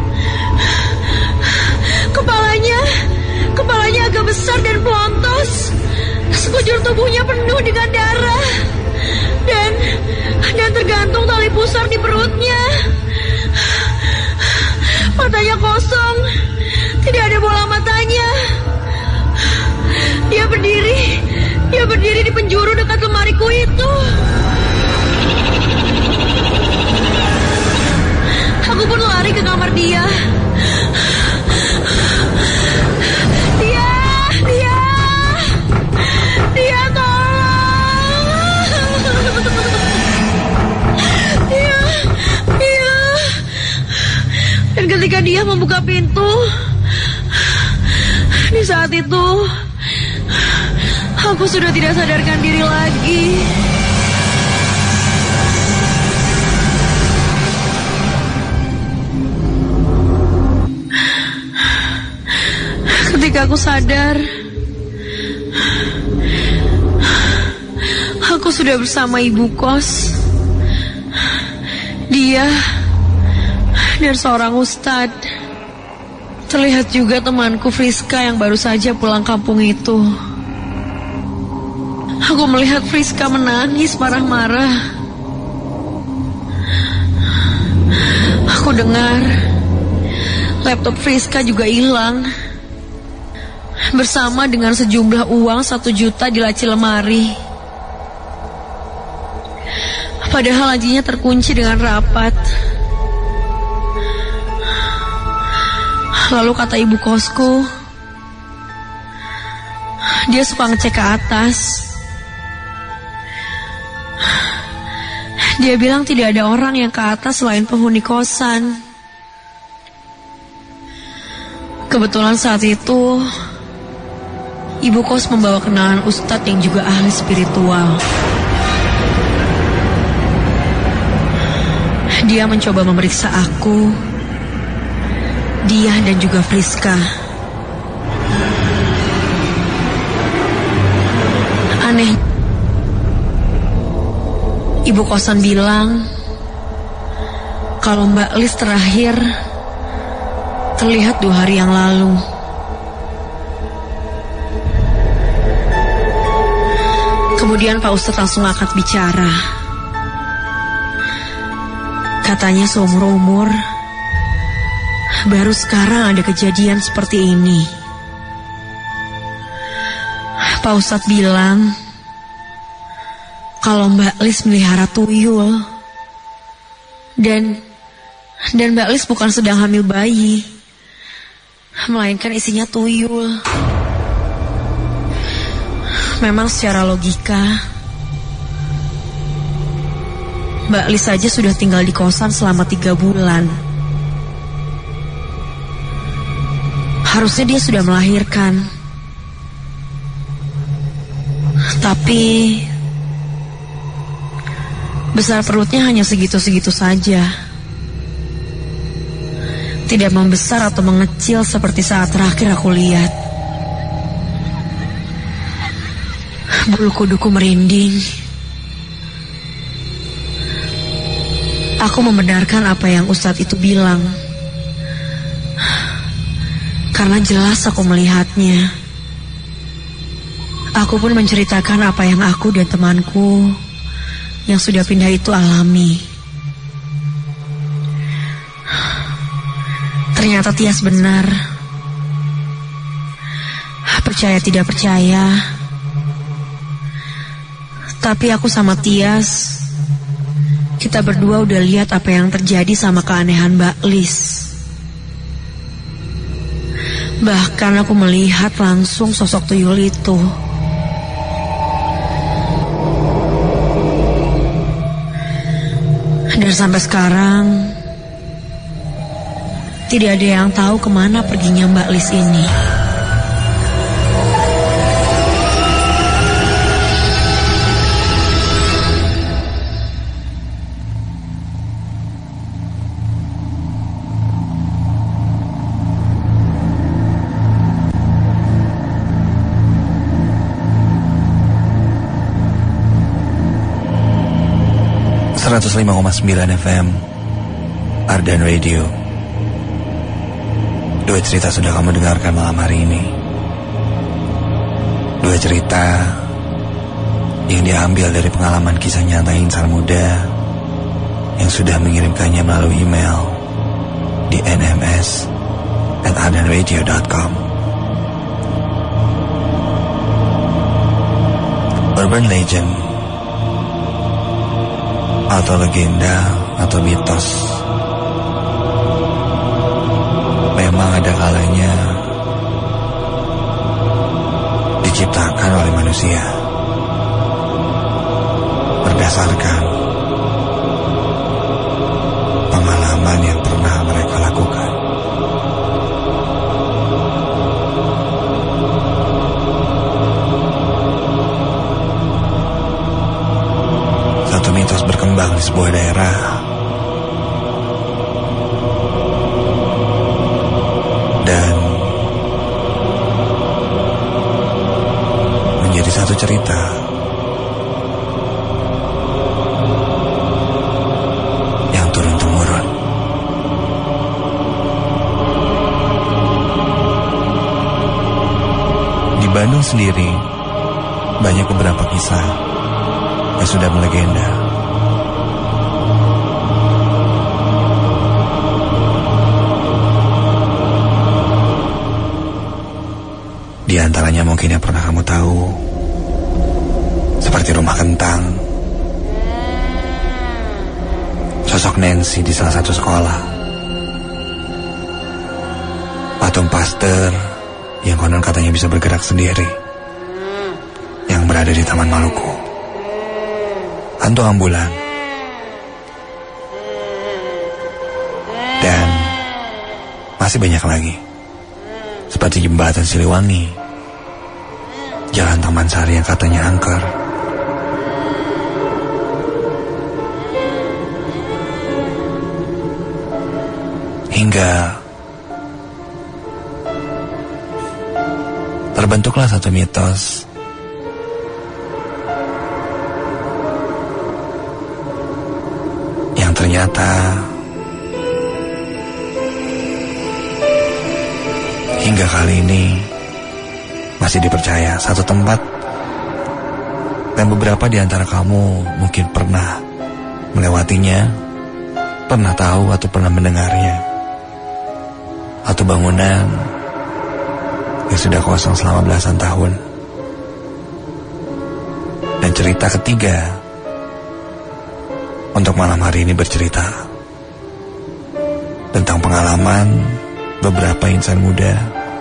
S3: Kepalanya agak besar dan pelontos. Sekujur tubuhnya penuh dengan darah dan tergantung tali pusar di perutnya. Matanya kosong, tidak ada bola matanya. Dia berdiri di penjuru dekat lemariku itu. Aku pun lari ke kamar dia. Dia tolong. Dia. Dan ketika dia membuka pintu, di saat itu aku sudah tidak sadarkan diri lagi. Ketika aku sadar, aku sudah bersama ibu kos, dia, dan seorang ustadz. Terlihat juga temanku Friska yang baru saja pulang kampung itu. Aku melihat Friska menangis marah-marah. Aku dengar laptop Friska juga hilang, bersama dengan sejumlah uang 1 juta di laci lemari. Padahal lacinya terkunci dengan rapat. Lalu kata ibu kosku, dia suka ngecek ke atas. Dia bilang tidak ada orang yang ke atas selain penghuni kosan. Kebetulan saat itu ibu kos membawa kenalan ustadz yang juga ahli spiritual. Dia mencoba memeriksa aku, dia dan juga Friska. Aneh, ibu kosan bilang kalau Mbak Lis terakhir terlihat 2 hari yang lalu. Kemudian Pak Ustadz langsung angkat bicara. Katanya seumur-umur baru sekarang ada kejadian seperti ini. Pak Ustadz bilang kalau Mbak Lis melihara tuyul. Dan Mbak Lis bukan sedang hamil bayi, melainkan isinya tuyul. Memang secara logika Mbak Lis saja sudah tinggal di kosan selama 3 bulan. Harusnya dia sudah melahirkan. Tapi besar perutnya hanya segitu-segitu saja. Tidak membesar atau mengecil seperti saat terakhir aku lihat. Bulu kuduku merinding. Aku membenarkan apa yang Ustadz itu bilang. Karena jelas aku melihatnya. Aku pun menceritakan apa yang aku dan temanku yang sudah pindah itu alami. Ternyata Tias benar. Percaya tidak percaya, tapi aku sama Tias, kita berdua udah lihat apa yang terjadi sama keanehan Mbak Lis. Bahkan aku melihat langsung sosok tuyul itu. Dan sampai sekarang tidak ada yang tahu kemana perginya Mbak Lis ini.
S1: FM Ardan Radio. Dua cerita sudah kamu dengarkan malam hari ini. Dua cerita yang diambil dari pengalaman kisah nyata insan muda yang sudah mengirimkannya melalui email di nms@ardanradio.com. Urban legend atau legenda atau mitos memang ada kalanya diciptakan oleh manusia berdasarkan pengalaman yang pernah mereka lakukan. Satu mitos berkembang di sebuah daerah. Dan menjadi satu cerita yang turun-temurun. Di Bandung sendiri banyak beberapa kisah yang sudah melegenda. Di antaranya mungkin yang pernah kamu tahu, seperti rumah kentang, sosok Nancy di salah satu sekolah, patung Pasteur yang konon katanya bisa bergerak sendiri, yang berada di Taman Maluku, hantu ambulan, dan masih banyak lagi, seperti jembatan Siliwangi, jalan Taman Sari yang katanya angker, hingga terbentuklah satu mitos yang ternyata hingga kali ini masih dipercaya. Satu tempat dan beberapa di antara kamu mungkin pernah melewatinya, pernah tahu atau pernah mendengarnya. Atau bangunan yang sudah kosong selama belasan tahun. Dan cerita ketiga untuk malam hari ini bercerita tentang pengalaman beberapa insan muda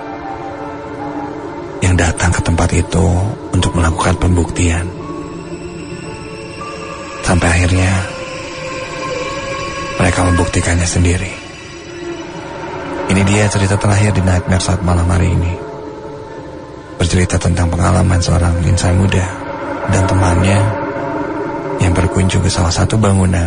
S1: yang datang ke tempat itu untuk melakukan pembuktian. Sampai akhirnya mereka membuktikannya sendiri. Ini dia cerita terakhir di Nightmare saat malam hari ini. Bercerita tentang pengalaman seorang insan muda dan temannya yang berkunjung ke salah satu bangunan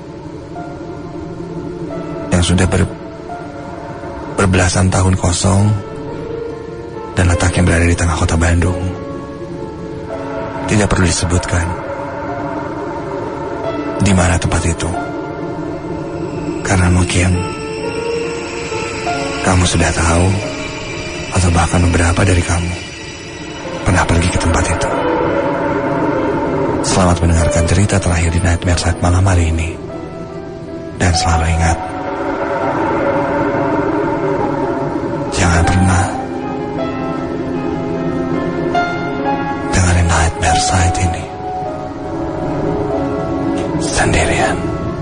S1: yang sudah berbelasan tahun kosong dan letaknya berada di tengah kota Bandung. Tidak perlu disebutkan di mana tempat itu.
S4: Karena mungkin kamu sudah tahu, atau bahkan beberapa dari kamu pernah pergi ke tempat itu. Selamat mendengarkan cerita terakhir di Nightmare Side malam hari ini. Dan selalu ingat, jangan pernah dengerin Nightmare Side ini sendirian.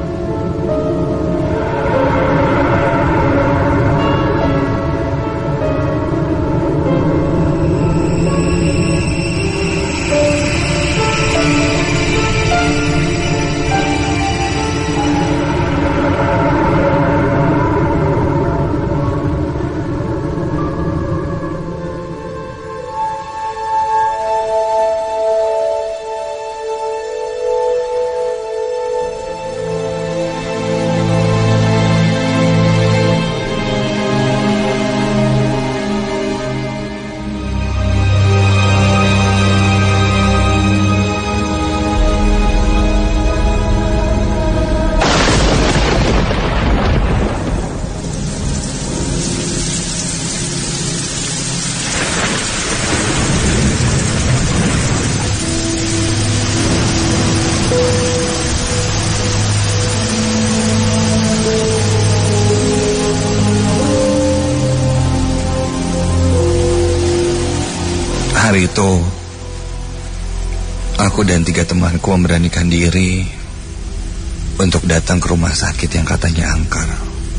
S1: Hari itu, aku dan 3 temanku memberanikan diri untuk datang ke rumah sakit yang katanya angker.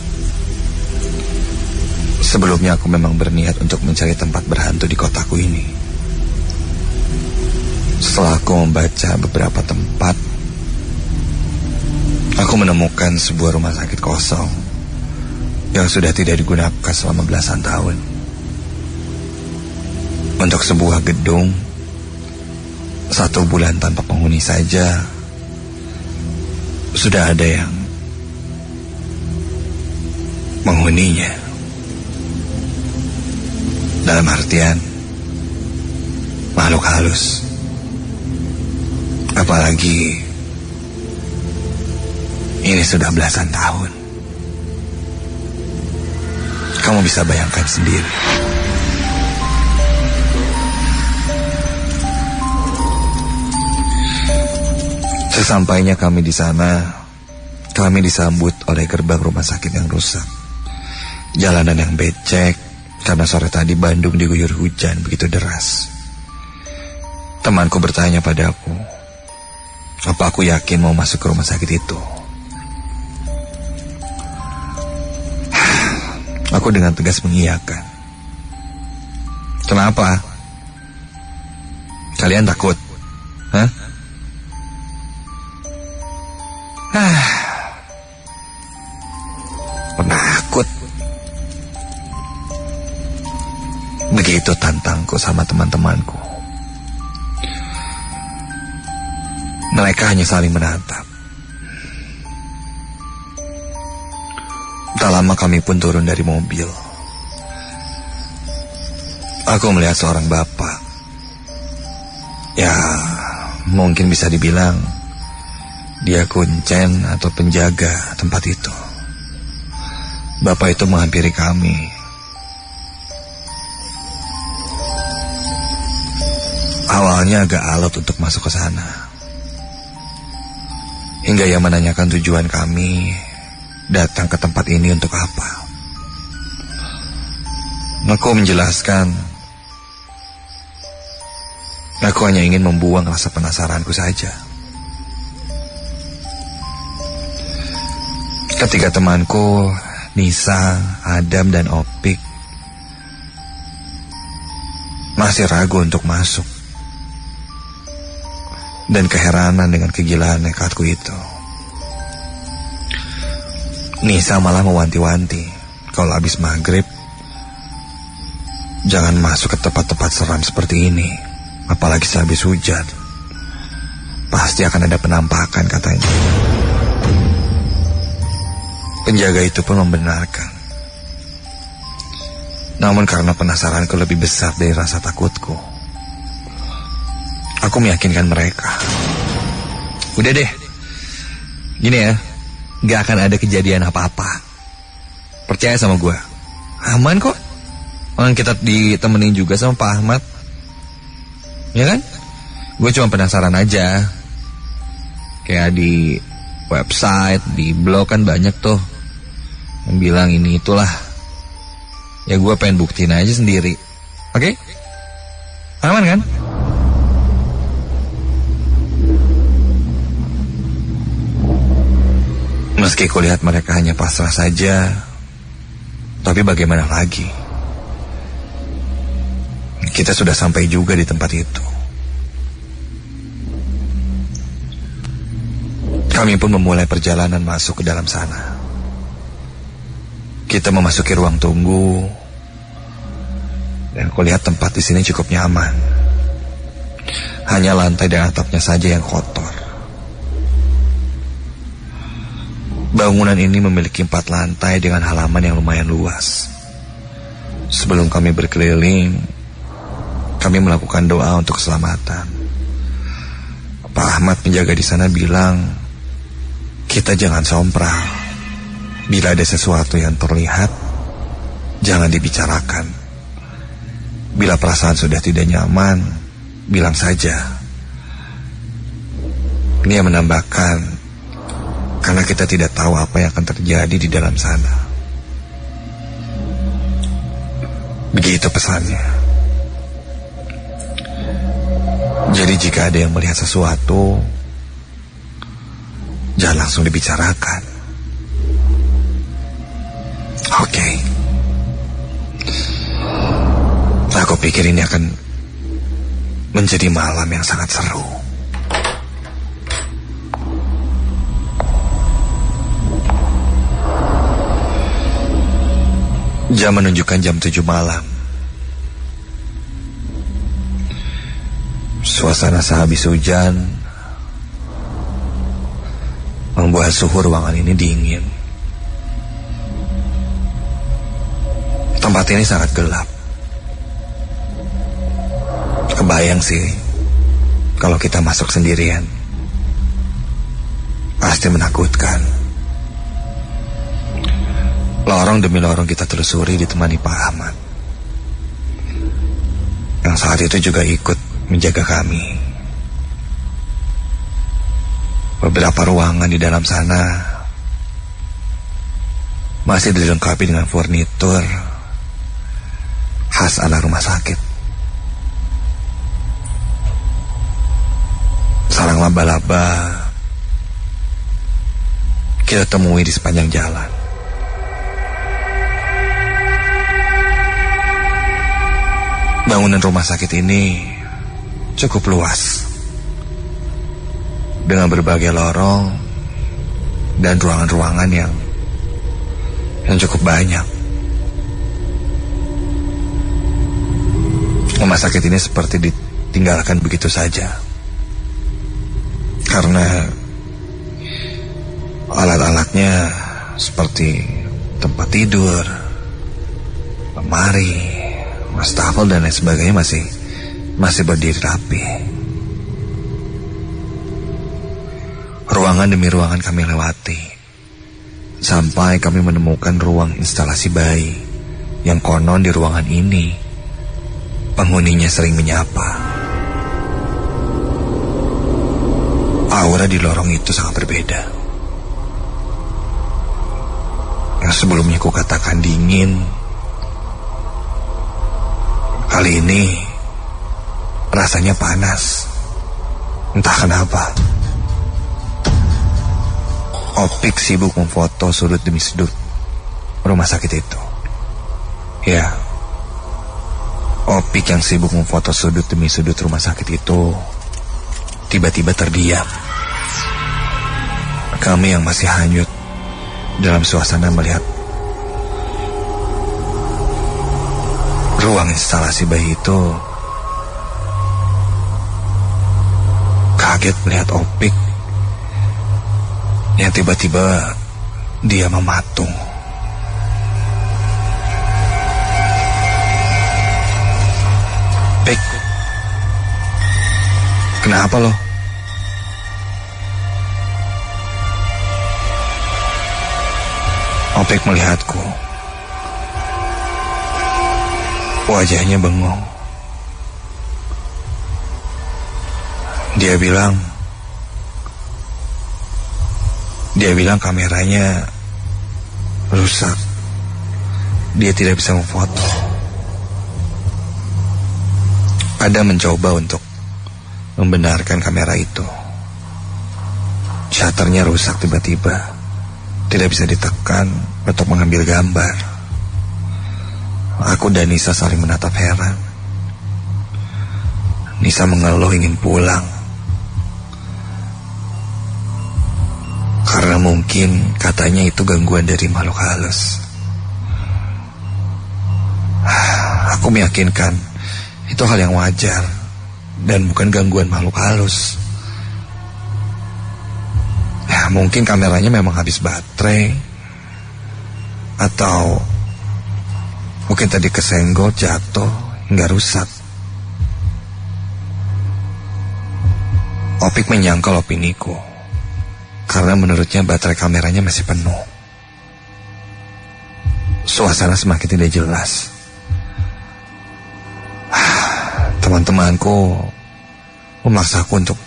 S1: Sebelumnya aku memang berniat untuk mencari tempat berhantu di kotaku ini. Setelah aku membaca beberapa tempat, aku menemukan sebuah rumah sakit kosong yang sudah tidak digunakan selama belasan tahun. Untuk sebuah gedung 1 bulan tanpa penghuni saja sudah ada yang menghuninya. Dalam artian makhluk halus. Apalagi ini sudah belasan tahun. Kamu bisa bayangkan sendiri. Sesampainya kami di sana, kami disambut oleh gerbang rumah sakit yang rusak. Jalanan yang becek, karena sore tadi Bandung diguyur hujan begitu deras. Temanku bertanya padaku, apa aku yakin mau masuk ke rumah sakit itu? Aku dengan tegas mengiyakan. Kenapa? Kalian takut? Hah? Penakut. Begitu tantangku sama teman-temanku. Mereka hanya saling menatap. Tak lama kami pun turun dari mobil. Aku melihat seorang bapak. Ya, mungkin bisa dibilang dia kuncen atau penjaga tempat itu. Bapak itu menghampiri kami. Awalnya agak alot untuk masuk ke sana. Hingga ia menanyakan tujuan kami datang ke tempat ini untuk apa. Aku menjelaskan, aku hanya ingin membuang rasa penasaranku saja. Ketiga temanku, Nisa, Adam, dan Opik, masih ragu untuk masuk. Dan keheranan dengan kegilaan nekatku itu. Nisa malah mewanti-wanti, kalau habis maghrib jangan masuk ke tempat-tempat seram seperti ini, apalagi sehabis hujan. Pasti akan ada penampakan, katanya. Penjaga itu pun membenarkan. Namun karena penasaranku lebih besar dari rasa takutku, aku meyakinkan mereka. Udah deh, gini ya, gak akan ada kejadian apa-apa. Percaya sama gue. Aman kok. Orang kita ditemenin juga sama Pak Ahmad. Ya kan? Gue cuma penasaran aja. Kayak di website, di blog kan banyak tuh yang bilang ini itulah. Ya gue pengen buktiin aja sendiri. Oke? Aman kan? Meski kulihat mereka hanya pasrah saja, tapi bagaimana lagi? Kita sudah sampai juga di tempat itu. Kami pun memulai perjalanan masuk ke dalam sana. Kita memasuki ruang tunggu, dan kulihat tempat di sini cukup nyaman. Hanya lantai dan atapnya saja yang kotor. Bangunan ini memiliki 4 lantai dengan halaman yang lumayan luas. Sebelum kami berkeliling, kami melakukan doa untuk keselamatan. Pak Ahmad penjaga di sana bilang, kita jangan sompral. Bila ada sesuatu yang terlihat, jangan dibicarakan. Bila perasaan sudah tidak nyaman, bilang saja. Dia menambahkan, karena kita tidak tahu apa yang akan terjadi di dalam sana. Begitu pesannya. Jadi jika ada yang melihat sesuatu, jangan langsung dibicarakan. Oke. Aku pikir ini akan menjadi malam yang sangat seru. Jam menunjukkan jam 7 malam. Suasana sehabis hujan membuat suhu ruangan ini dingin. Tempat ini sangat gelap. Kebayang sih kalau kita masuk sendirian. Pasti menakutkan. Lorong demi lorong kita telusuri ditemani Pak Ahmad, yang saat itu juga ikut menjaga kami. Beberapa ruangan di dalam sana masih dilengkapi dengan furnitur khas ala rumah sakit. Sarang laba-laba kita temui di sepanjang jalan. Bangunan rumah sakit ini cukup luas, dengan berbagai lorong dan ruangan-ruangan yang cukup banyak. Rumah sakit ini seperti ditinggalkan begitu saja, karena alat-alatnya seperti tempat tidur, lemari, wastafel dan lain sebagainya masih berdiri rapi. Ruangan demi ruangan kami lewati, sampai kami menemukan ruang instalasi bayi, yang konon di ruangan ini penghuninya sering menyapa. Aura di lorong itu sangat berbeda. Yang sebelumnya kukatakan dingin, kali ini rasanya panas. Entah kenapa. Opik sibuk memfoto sudut demi sudut rumah sakit itu. Ya, Opik yang sibuk memfoto sudut demi sudut rumah sakit itu tiba-tiba terdiam. Kami yang masih hanyut dalam suasana melihat ruang instalasi bayi itu, kaget melihat Opik yang tiba-tiba dia mematung. Pik, kenapa lo?
S4: Opik melihatku. Wajahnya bengong. Dia bilang kameranya rusak. Dia tidak bisa memfoto. Adam mencoba untuk membenarkan kamera itu. Shutternya rusak tiba-tiba. Tidak bisa ditekan untuk mengambil gambar. Aku dan Nisa saling menatap heran. Nisa mengeluh ingin pulang. Karena mungkin katanya itu gangguan dari makhluk halus. Aku meyakinkan itu hal yang wajar dan bukan gangguan makhluk halus. Mungkin kameranya memang habis baterai, atau mungkin tadi kesenggol, jatuh hingga rusak. Opik menyangkal opiniku, karena menurutnya baterai kameranya masih penuh. Suasana semakin tidak jelas. Teman-temanku memaksaku untuk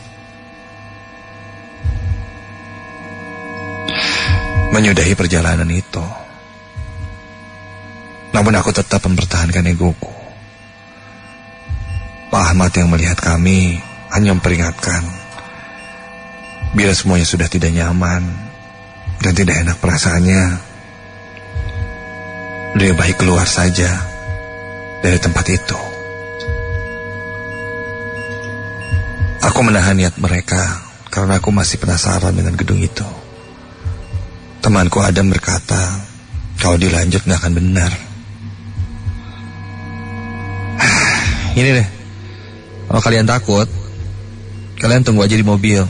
S4: menyudahi perjalanan itu. Namun aku tetap mempertahankan egoku. Pak Ahmad yang melihat kami hanya memperingatkan, bila semuanya sudah tidak nyaman dan tidak enak perasaannya, lebih baik keluar saja dari tempat itu. Aku menahan niat mereka karena aku masih penasaran dengan gedung itu. Temanku Adam berkata, kalau dilanjut gak akan benar. Ini deh, kalau kalian takut, kalian tunggu aja di mobil.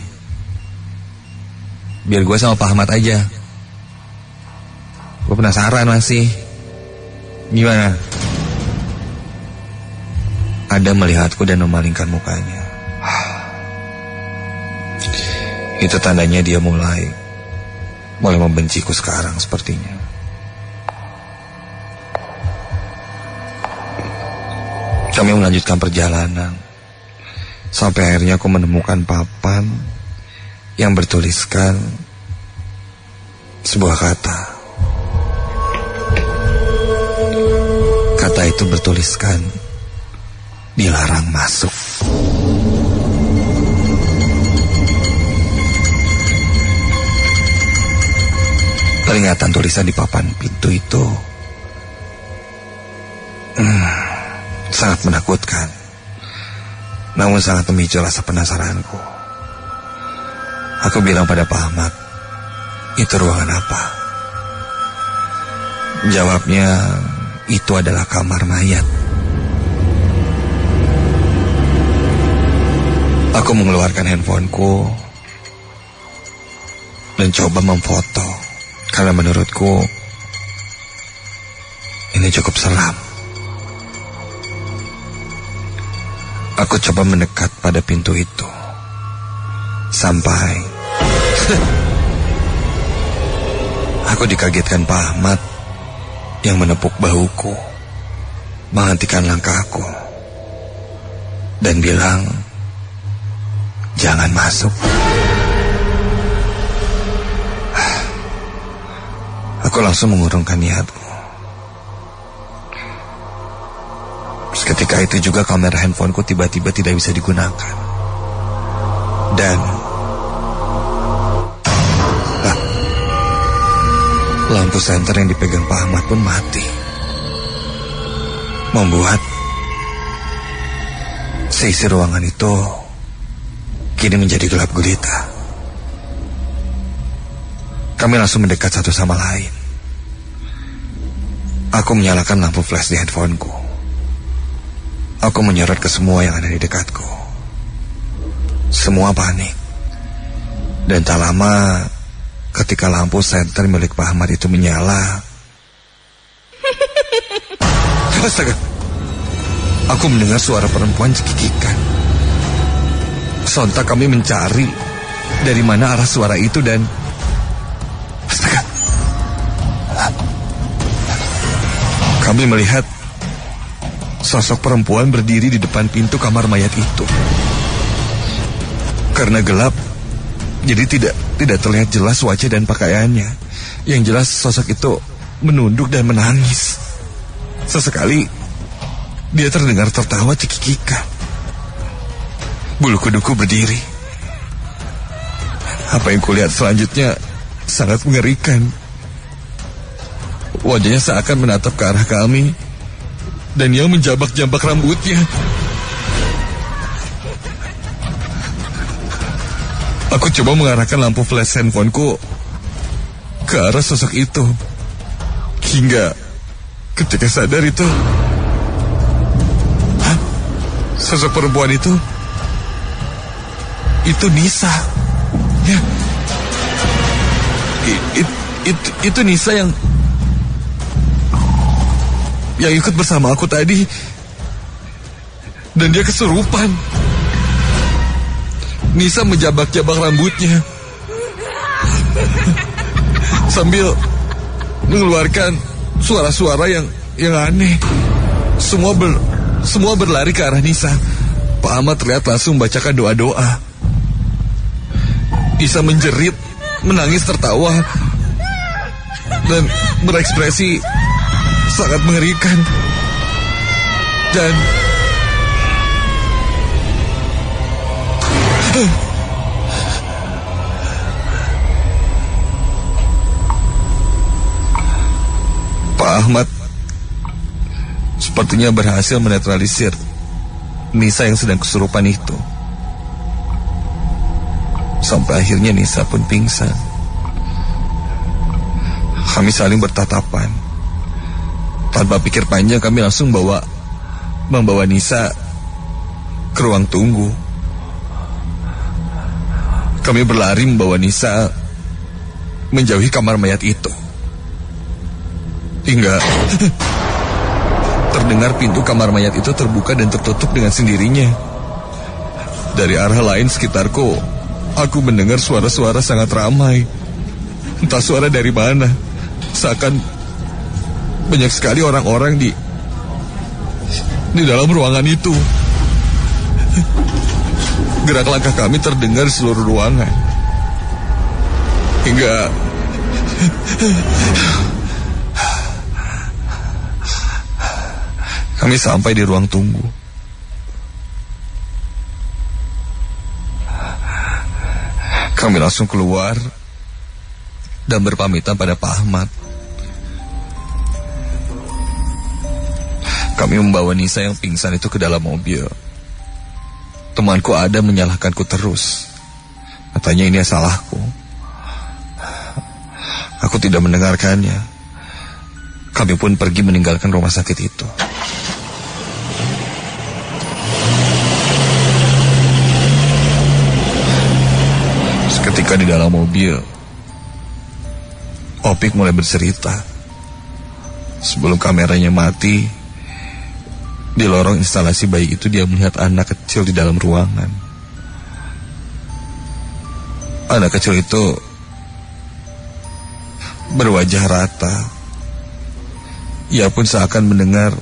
S4: Biar gue sama Pak Ahmad aja. Gue penasaran masih. Gimana? Adam melihatku dan memalingkan mukanya. Itu tandanya dia mulai membenciku sekarang sepertinya. Kami melanjutkan perjalanan sampai akhirnya aku menemukan papan yang bertuliskan sebuah kata. Kata itu bertuliskan dilarang masuk. Peringatan tulisan di papan pintu itu sangat menakutkan, namun sangat memicu rasa penasaranku. Aku bilang pada Pak Ahmad, itu ruangan apa? Jawabnya, itu adalah kamar mayat. Aku mengeluarkan handphoneku dan coba memfoto. Karena menurutku ini cukup seram. Aku coba mendekat pada pintu itu sampai aku dikagetkan Pak Ahmad yang menepuk bahuku, menghentikan langkahku dan bilang, jangan masuk. Aku langsung mengurungkan niatku. Seketika itu juga kamera handphoneku tiba-tiba tidak bisa digunakan. Dan lampu senter yang dipegang Pak Ahmad pun mati, membuat seisi ruangan itu kini menjadi gelap gulita. Kami langsung mendekat satu sama lain. Aku menyalakan lampu flash di handphoneku. Aku menyorot ke semua yang ada di dekatku. Semua panik. Dan tak lama ketika lampu senter milik Pak Ahmad itu menyala, astaga, aku mendengar suara perempuan cekikikan. Sontak kami mencari dari mana arah suara itu dan astaga, Kami melihat sosok perempuan berdiri di depan pintu kamar mayat itu. Karena gelap, jadi tidak terlihat jelas wajah dan pakaiannya. Yang jelas sosok itu menunduk dan menangis. Sesekali dia terdengar tertawa cekikikan. Bulu kuduku berdiri. Apa yang kulihat selanjutnya sangat mengerikan. Wajahnya seakan menatap ke arah kami, dan ia menjambak-jambak rambutnya. Aku coba mengarahkan lampu flash handphoneku ke arah sosok itu. Hingga ketika sadar itu, sosok perempuan itu Nisa. Ya, itu Nisa yang ikut bersama aku tadi. Dan dia kesurupan. Nisa menjabak-jabak rambutnya sambil mengeluarkan suara-suara yang aneh. Semua berlari ke arah Nisa. Pak Ahmad terlihat langsung membacakan doa-doa. Nisa menjerit, menangis, tertawa, dan berekspresi sangat mengerikan. Dan Pak Ahmad sepertinya berhasil menetralisir Nisa yang sedang kesurupan itu. Sampai akhirnya Nisa pun pingsan. Kami saling bertatapan. Tanpa pikir panjang kami langsung membawa Nisa ke ruang tunggu. Kami berlari membawa Nisa menjauhi kamar mayat itu. Hingga terdengar pintu kamar mayat itu terbuka dan tertutup dengan sendirinya. Dari arah lain sekitarku, aku mendengar suara-suara sangat ramai. Entah suara dari mana. Seakan banyak sekali orang-orang di dalam ruangan itu. Gerak langkah kami terdengar di seluruh ruangan. Hingga kami sampai di ruang tunggu. Kami langsung keluar dan berpamitan pada Pak Ahmad. Kami membawa Nisa yang pingsan itu ke dalam mobil. Temanku ada menyalahkanku terus. Katanya ini salahku. Aku tidak mendengarkannya. Kami pun pergi meninggalkan rumah sakit itu. Seketika di dalam mobil, Opik mulai bercerita. Sebelum kameranya mati, di lorong instalasi bayi itu dia melihat anak kecil di dalam ruangan. Anak kecil itu berwajah rata. Ia pun seakan mendengar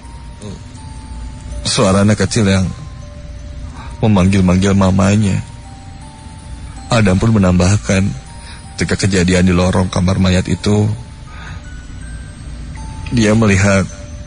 S4: suara anak kecil yang memanggil-manggil mamanya. Adam pun menambahkan, ketika kejadian di lorong kamar mayat itu, dia melihat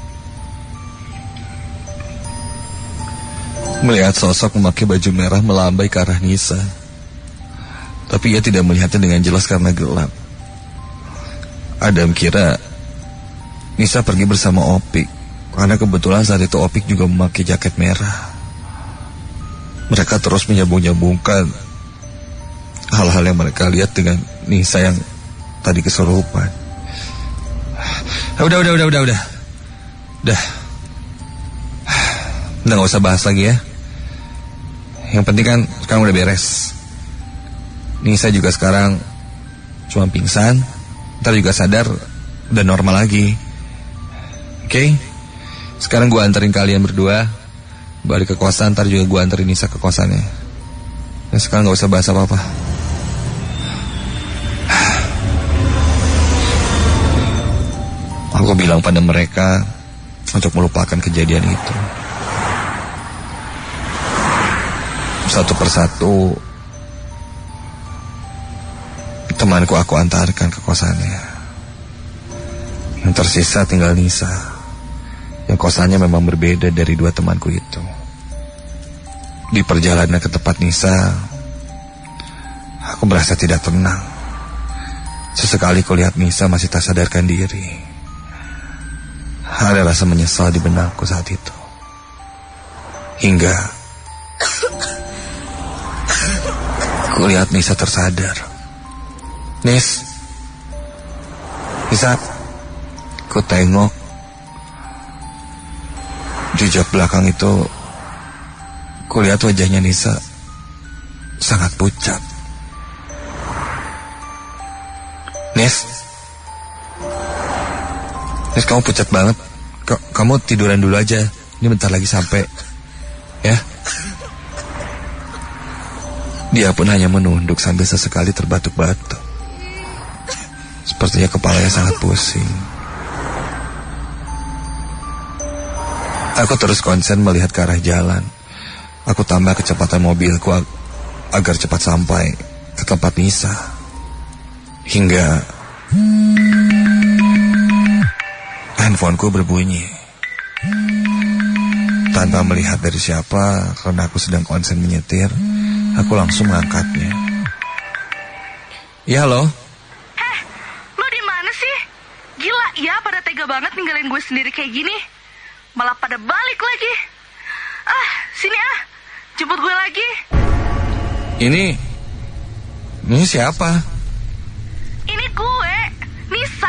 S4: sosok memakai baju merah melambai ke arah Nisa. Tapi ia tidak melihatnya dengan jelas karena gelap. Adam kira Nisa pergi bersama Opik, karena kebetulan saat itu Opik juga memakai jaket merah. Mereka terus menyambung-nyambungkan hal-hal yang mereka lihat dengan Nisa yang tadi kesurupan. Udah. Udah, gak usah bahas lagi ya. Yang penting kan sekarang udah beres. Nisa juga sekarang cuma pingsan, ntar juga sadar, udah normal lagi. Oke? Sekarang gue anterin kalian berdua balik ke kosan, ntar juga gue anterin Nisa ke kosannya. Dan sekarang gak usah bahas apa-apa. Aku Aku bilang pada mereka untuk melupakan kejadian itu. Satu persatu temanku aku antarkan ke kosannya. Yang tersisa tinggal Nisa, yang kosannya memang berbeda dari dua temanku itu. Di perjalanan ke tempat Nisa, aku merasa tidak tenang. Sesekali kulihat Nisa masih tak sadarkan diri. Ada rasa menyesal di benakku saat itu. Hingga kulihat Nisa tersadar. Nisa, ku tengok di jok belakang itu, kulihat wajahnya Nisa sangat pucat. Nis, kamu pucat banget. Kamu tiduran dulu aja. Ini bentar lagi sampai. Ya. Dia pun hanya menunduk sambil sesekali terbatuk-batuk. Sepertinya kepalanya sangat pusing. Aku terus konsen melihat ke arah jalan. Aku tambah kecepatan mobilku agar cepat sampai ke tempat Nisa. Hingga handphoneku berbunyi. Tanpa melihat dari siapa, karena aku sedang konsen menyetir, aku langsung mengangkatnya. Ya, halo?
S5: Lo di mana sih? Gila ya, pada tega banget ninggalin gue sendiri kayak gini. Malah pada balik lagi. Sini jemput gue lagi.
S4: Ini siapa?
S5: Ini gue, Nisa.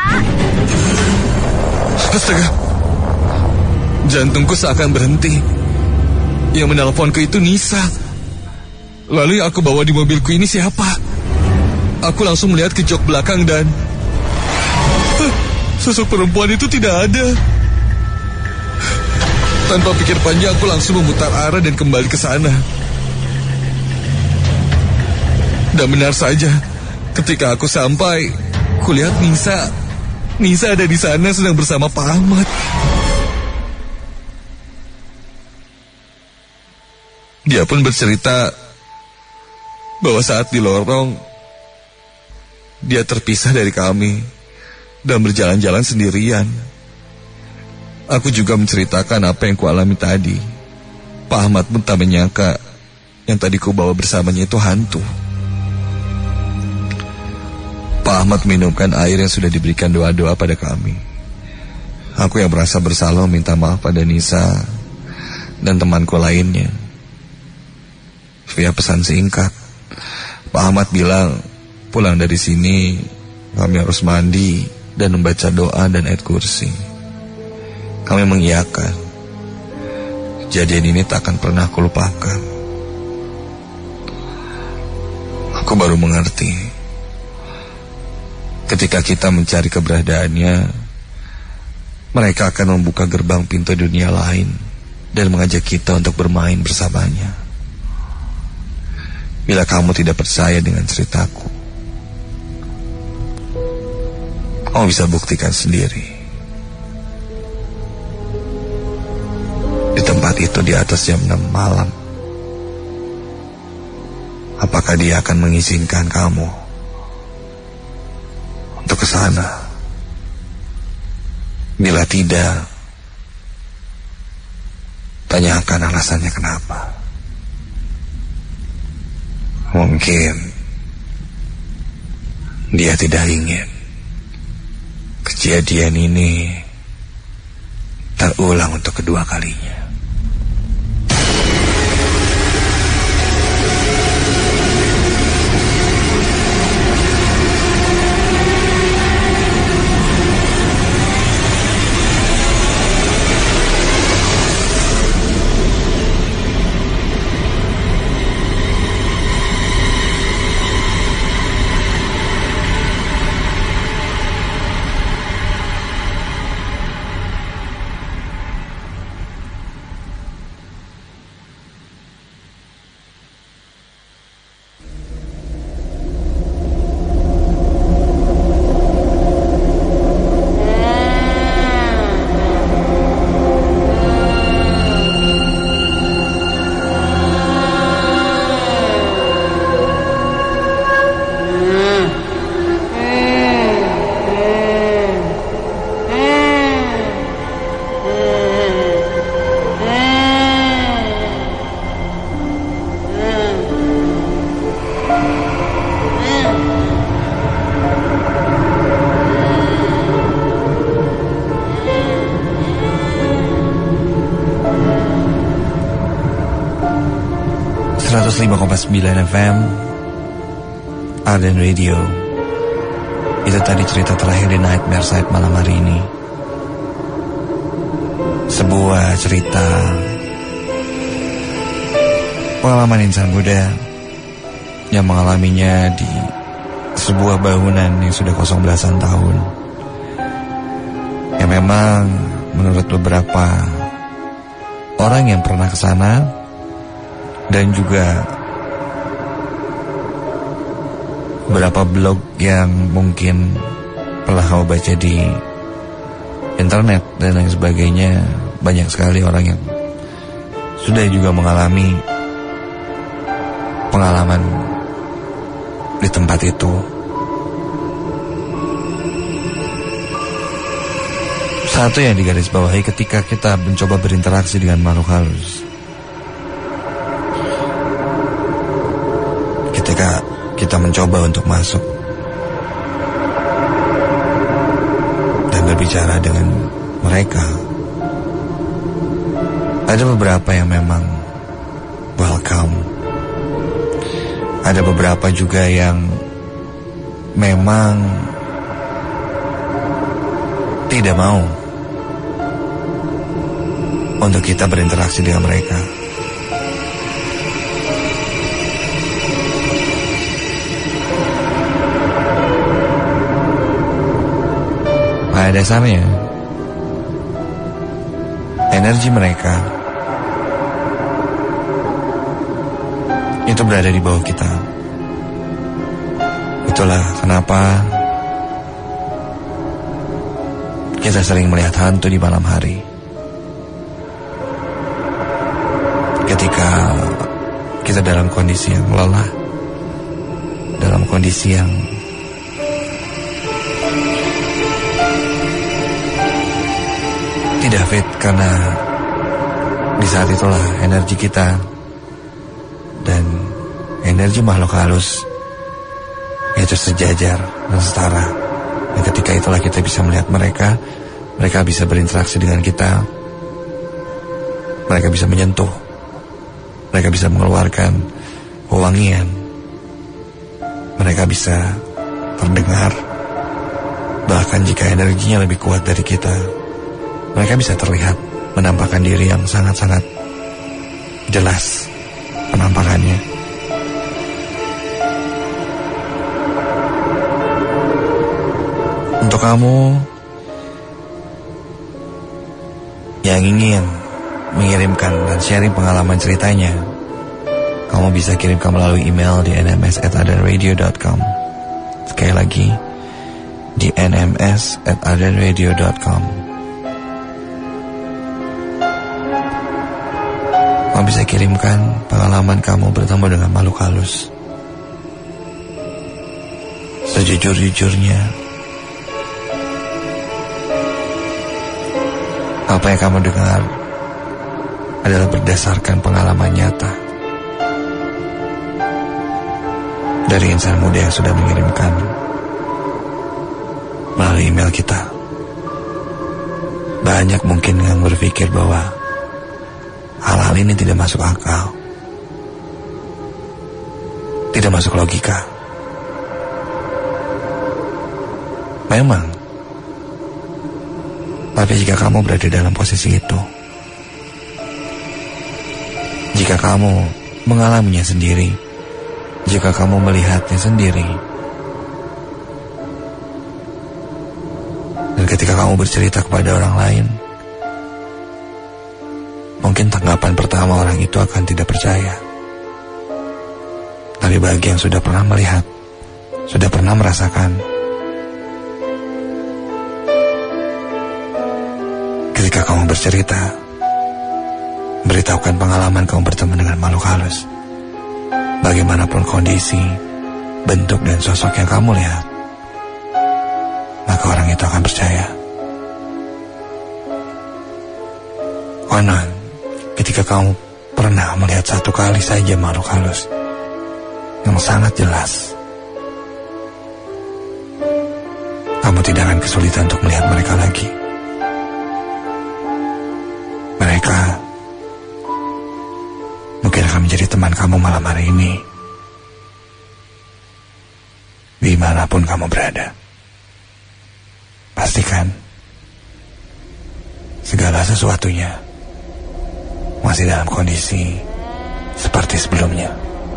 S4: Astaga, jantungku seakan berhenti. Yang menelponku itu Nisa. Lalu yang aku bawa di mobilku ini siapa? Aku langsung melihat ke jok belakang dan sosok perempuan itu tidak ada. Tanpa pikir panjang aku langsung memutar arah dan kembali ke sana. Dan benar saja, ketika aku sampai, kulihat Nisa ada di sana sedang bersama Pak Ahmad. Dia pun bercerita bahwa saat di lorong, dia terpisah dari kami dan berjalan-jalan sendirian. Aku juga menceritakan apa yang kualami tadi. Pak Ahmad pun tak menyangka yang tadi ku bawa bersamanya itu hantu. Pak Ahmad minumkan air yang sudah diberikan doa-doa pada kami. Aku yang merasa bersalah minta maaf pada Nisa dan temanku lainnya. Via pesan singkat, Pak Ahmad bilang pulang dari sini kami harus mandi dan membaca doa dan ayat kursi. Kami mengiyakan. Kejadian ini tak akan pernah aku lupakan. Aku baru mengerti. Ketika kita mencari keberadaannya, mereka akan membuka gerbang pintu dunia lain dan mengajak kita untuk bermain bersamanya. Bila kamu tidak percaya dengan ceritaku, kamu bisa buktikan sendiri. Di tempat itu di atas jam 6 malam, apakah dia akan mengizinkan kamu untuk ke sana? Bila tidak, tanyakan alasannya kenapa. Mungkin dia tidak ingin kejadian ini terulang untuk kedua kalinya.
S1: 105,9 FM Arden Radio. Itu tadi cerita terakhir di Nightmare Side malam hari ini. Sebuah cerita pengalaman insan muda yang mengalaminya di sebuah bangunan yang sudah kosong belasan tahun, yang memang menurut beberapa orang yang pernah ke sana dan juga beberapa blog yang mungkin pernah kamu baca di internet dan lain sebagainya, banyak sekali orang yang sudah juga mengalami pengalaman di tempat itu. Satu yang digarisbawahi ketika kita mencoba berinteraksi dengan makhluk halus, ketika kita mencoba untuk masuk dan berbicara dengan mereka, ada beberapa yang memang welcome, ada beberapa juga yang memang tidak mau untuk kita berinteraksi dengan mereka. Pada dasarnya, energi mereka itu berada di bawah kita. Itulah kenapa kita sering melihat hantu di malam hari. Ketika kita dalam kondisi yang lelah, dalam kondisi yang tidak fit, karena di saat itulah energi kita dan energi makhluk halus itu sejajar dan setara. Dan ketika itulah kita bisa melihat mereka, mereka bisa berinteraksi dengan kita, mereka bisa menyentuh, mereka bisa mengeluarkan wewangian, mereka bisa terdengar, bahkan jika energinya lebih kuat dari kita, mereka bisa terlihat menampakkan diri yang sangat-sangat jelas penampakannya. Untuk kamu yang ingin mengirimkan dan sharing pengalaman ceritanya, kamu bisa kirimkan melalui email di nms@ardenradio.com. Sekali lagi, di nms@ardenradio.com. Kamu bisa kirimkan pengalaman kamu bertemu dengan makhluk halus. Sejujur-jujurnya, apa yang kamu dengar adalah berdasarkan pengalaman nyata dari insan muda yang sudah mengirimkan melalui email kita. Banyak mungkin yang berpikir bahwa hal-hal ini tidak masuk akal, tidak masuk logika. Memang, tapi jika kamu berada dalam posisi itu, jika kamu mengalaminya sendiri, jika kamu melihatnya sendiri, dan ketika kamu bercerita kepada orang lain, mungkin tanggapan pertama orang itu akan tidak percaya. Tapi bagi yang sudah pernah melihat, sudah pernah merasakan, ketika kamu bercerita, beritahukan pengalaman kamu bertemu dengan makhluk halus, bagaimanapun kondisi, bentuk dan sosok yang kamu lihat, maka orang itu akan percaya. Konon, ketika kamu pernah melihat satu kali saja makhluk halus yang sangat jelas, kamu tidak akan kesulitan untuk melihat mereka lagi. Mereka mungkin
S4: akan menjadi teman kamu malam hari ini. Dimanapun kamu berada, pastikan segala sesuatunya masih dalam kondisi seperti sebelumnya.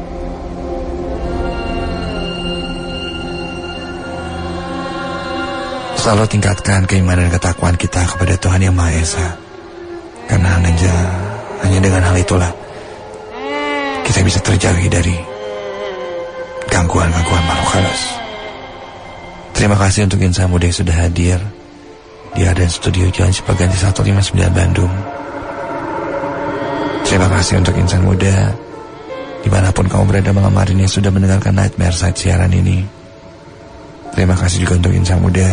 S4: Selalu tingkatkan keimanan dan ketakwaan kita kepada Tuhan Yang Maha Esa. Karena hanya dengan hal itulah kita bisa terjaga dari gangguan-gangguan makhluk halus. Terima kasih untuk insan muda yang sudah hadir di Ardan Studio Jalan Cipaganti 159 Bandung. Terima kasih untuk insan muda dimanapun kamu berada malam hari ini yang sudah mendengarkan Nightmare Side siaran ini. Terima kasih juga untuk insan muda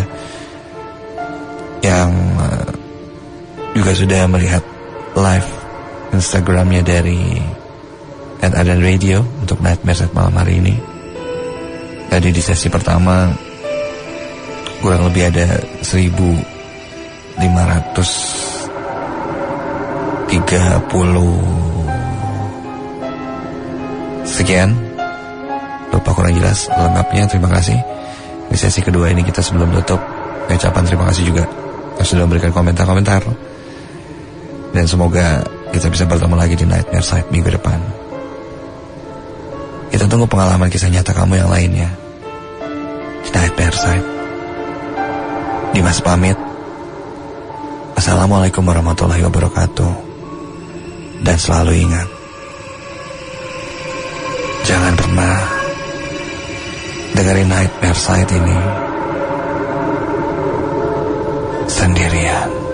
S4: yang juga sudah melihat live Instagramnya dari Ardan Radio untuk Nightmare Side malam hari ini. Tadi di sesi pertama kurang lebih ada 1.530 sekian. Lupa kurang jelas lengkapnya. Terima kasih. Di sesi kedua ini kita sebelum tutup, ucapan terima kasih juga yang sudah memberikan komentar-komentar. Dan semoga kita bisa bertemu lagi di Nightmare Side minggu depan. Kita tunggu pengalaman kisah nyata kamu yang lainnya di Nightmare Side. Dimas pamit. Assalamualaikum warahmatullahi wabarakatuh. Dan selalu ingat, jangan pernah dengerin Nightmare Side ini sendirian.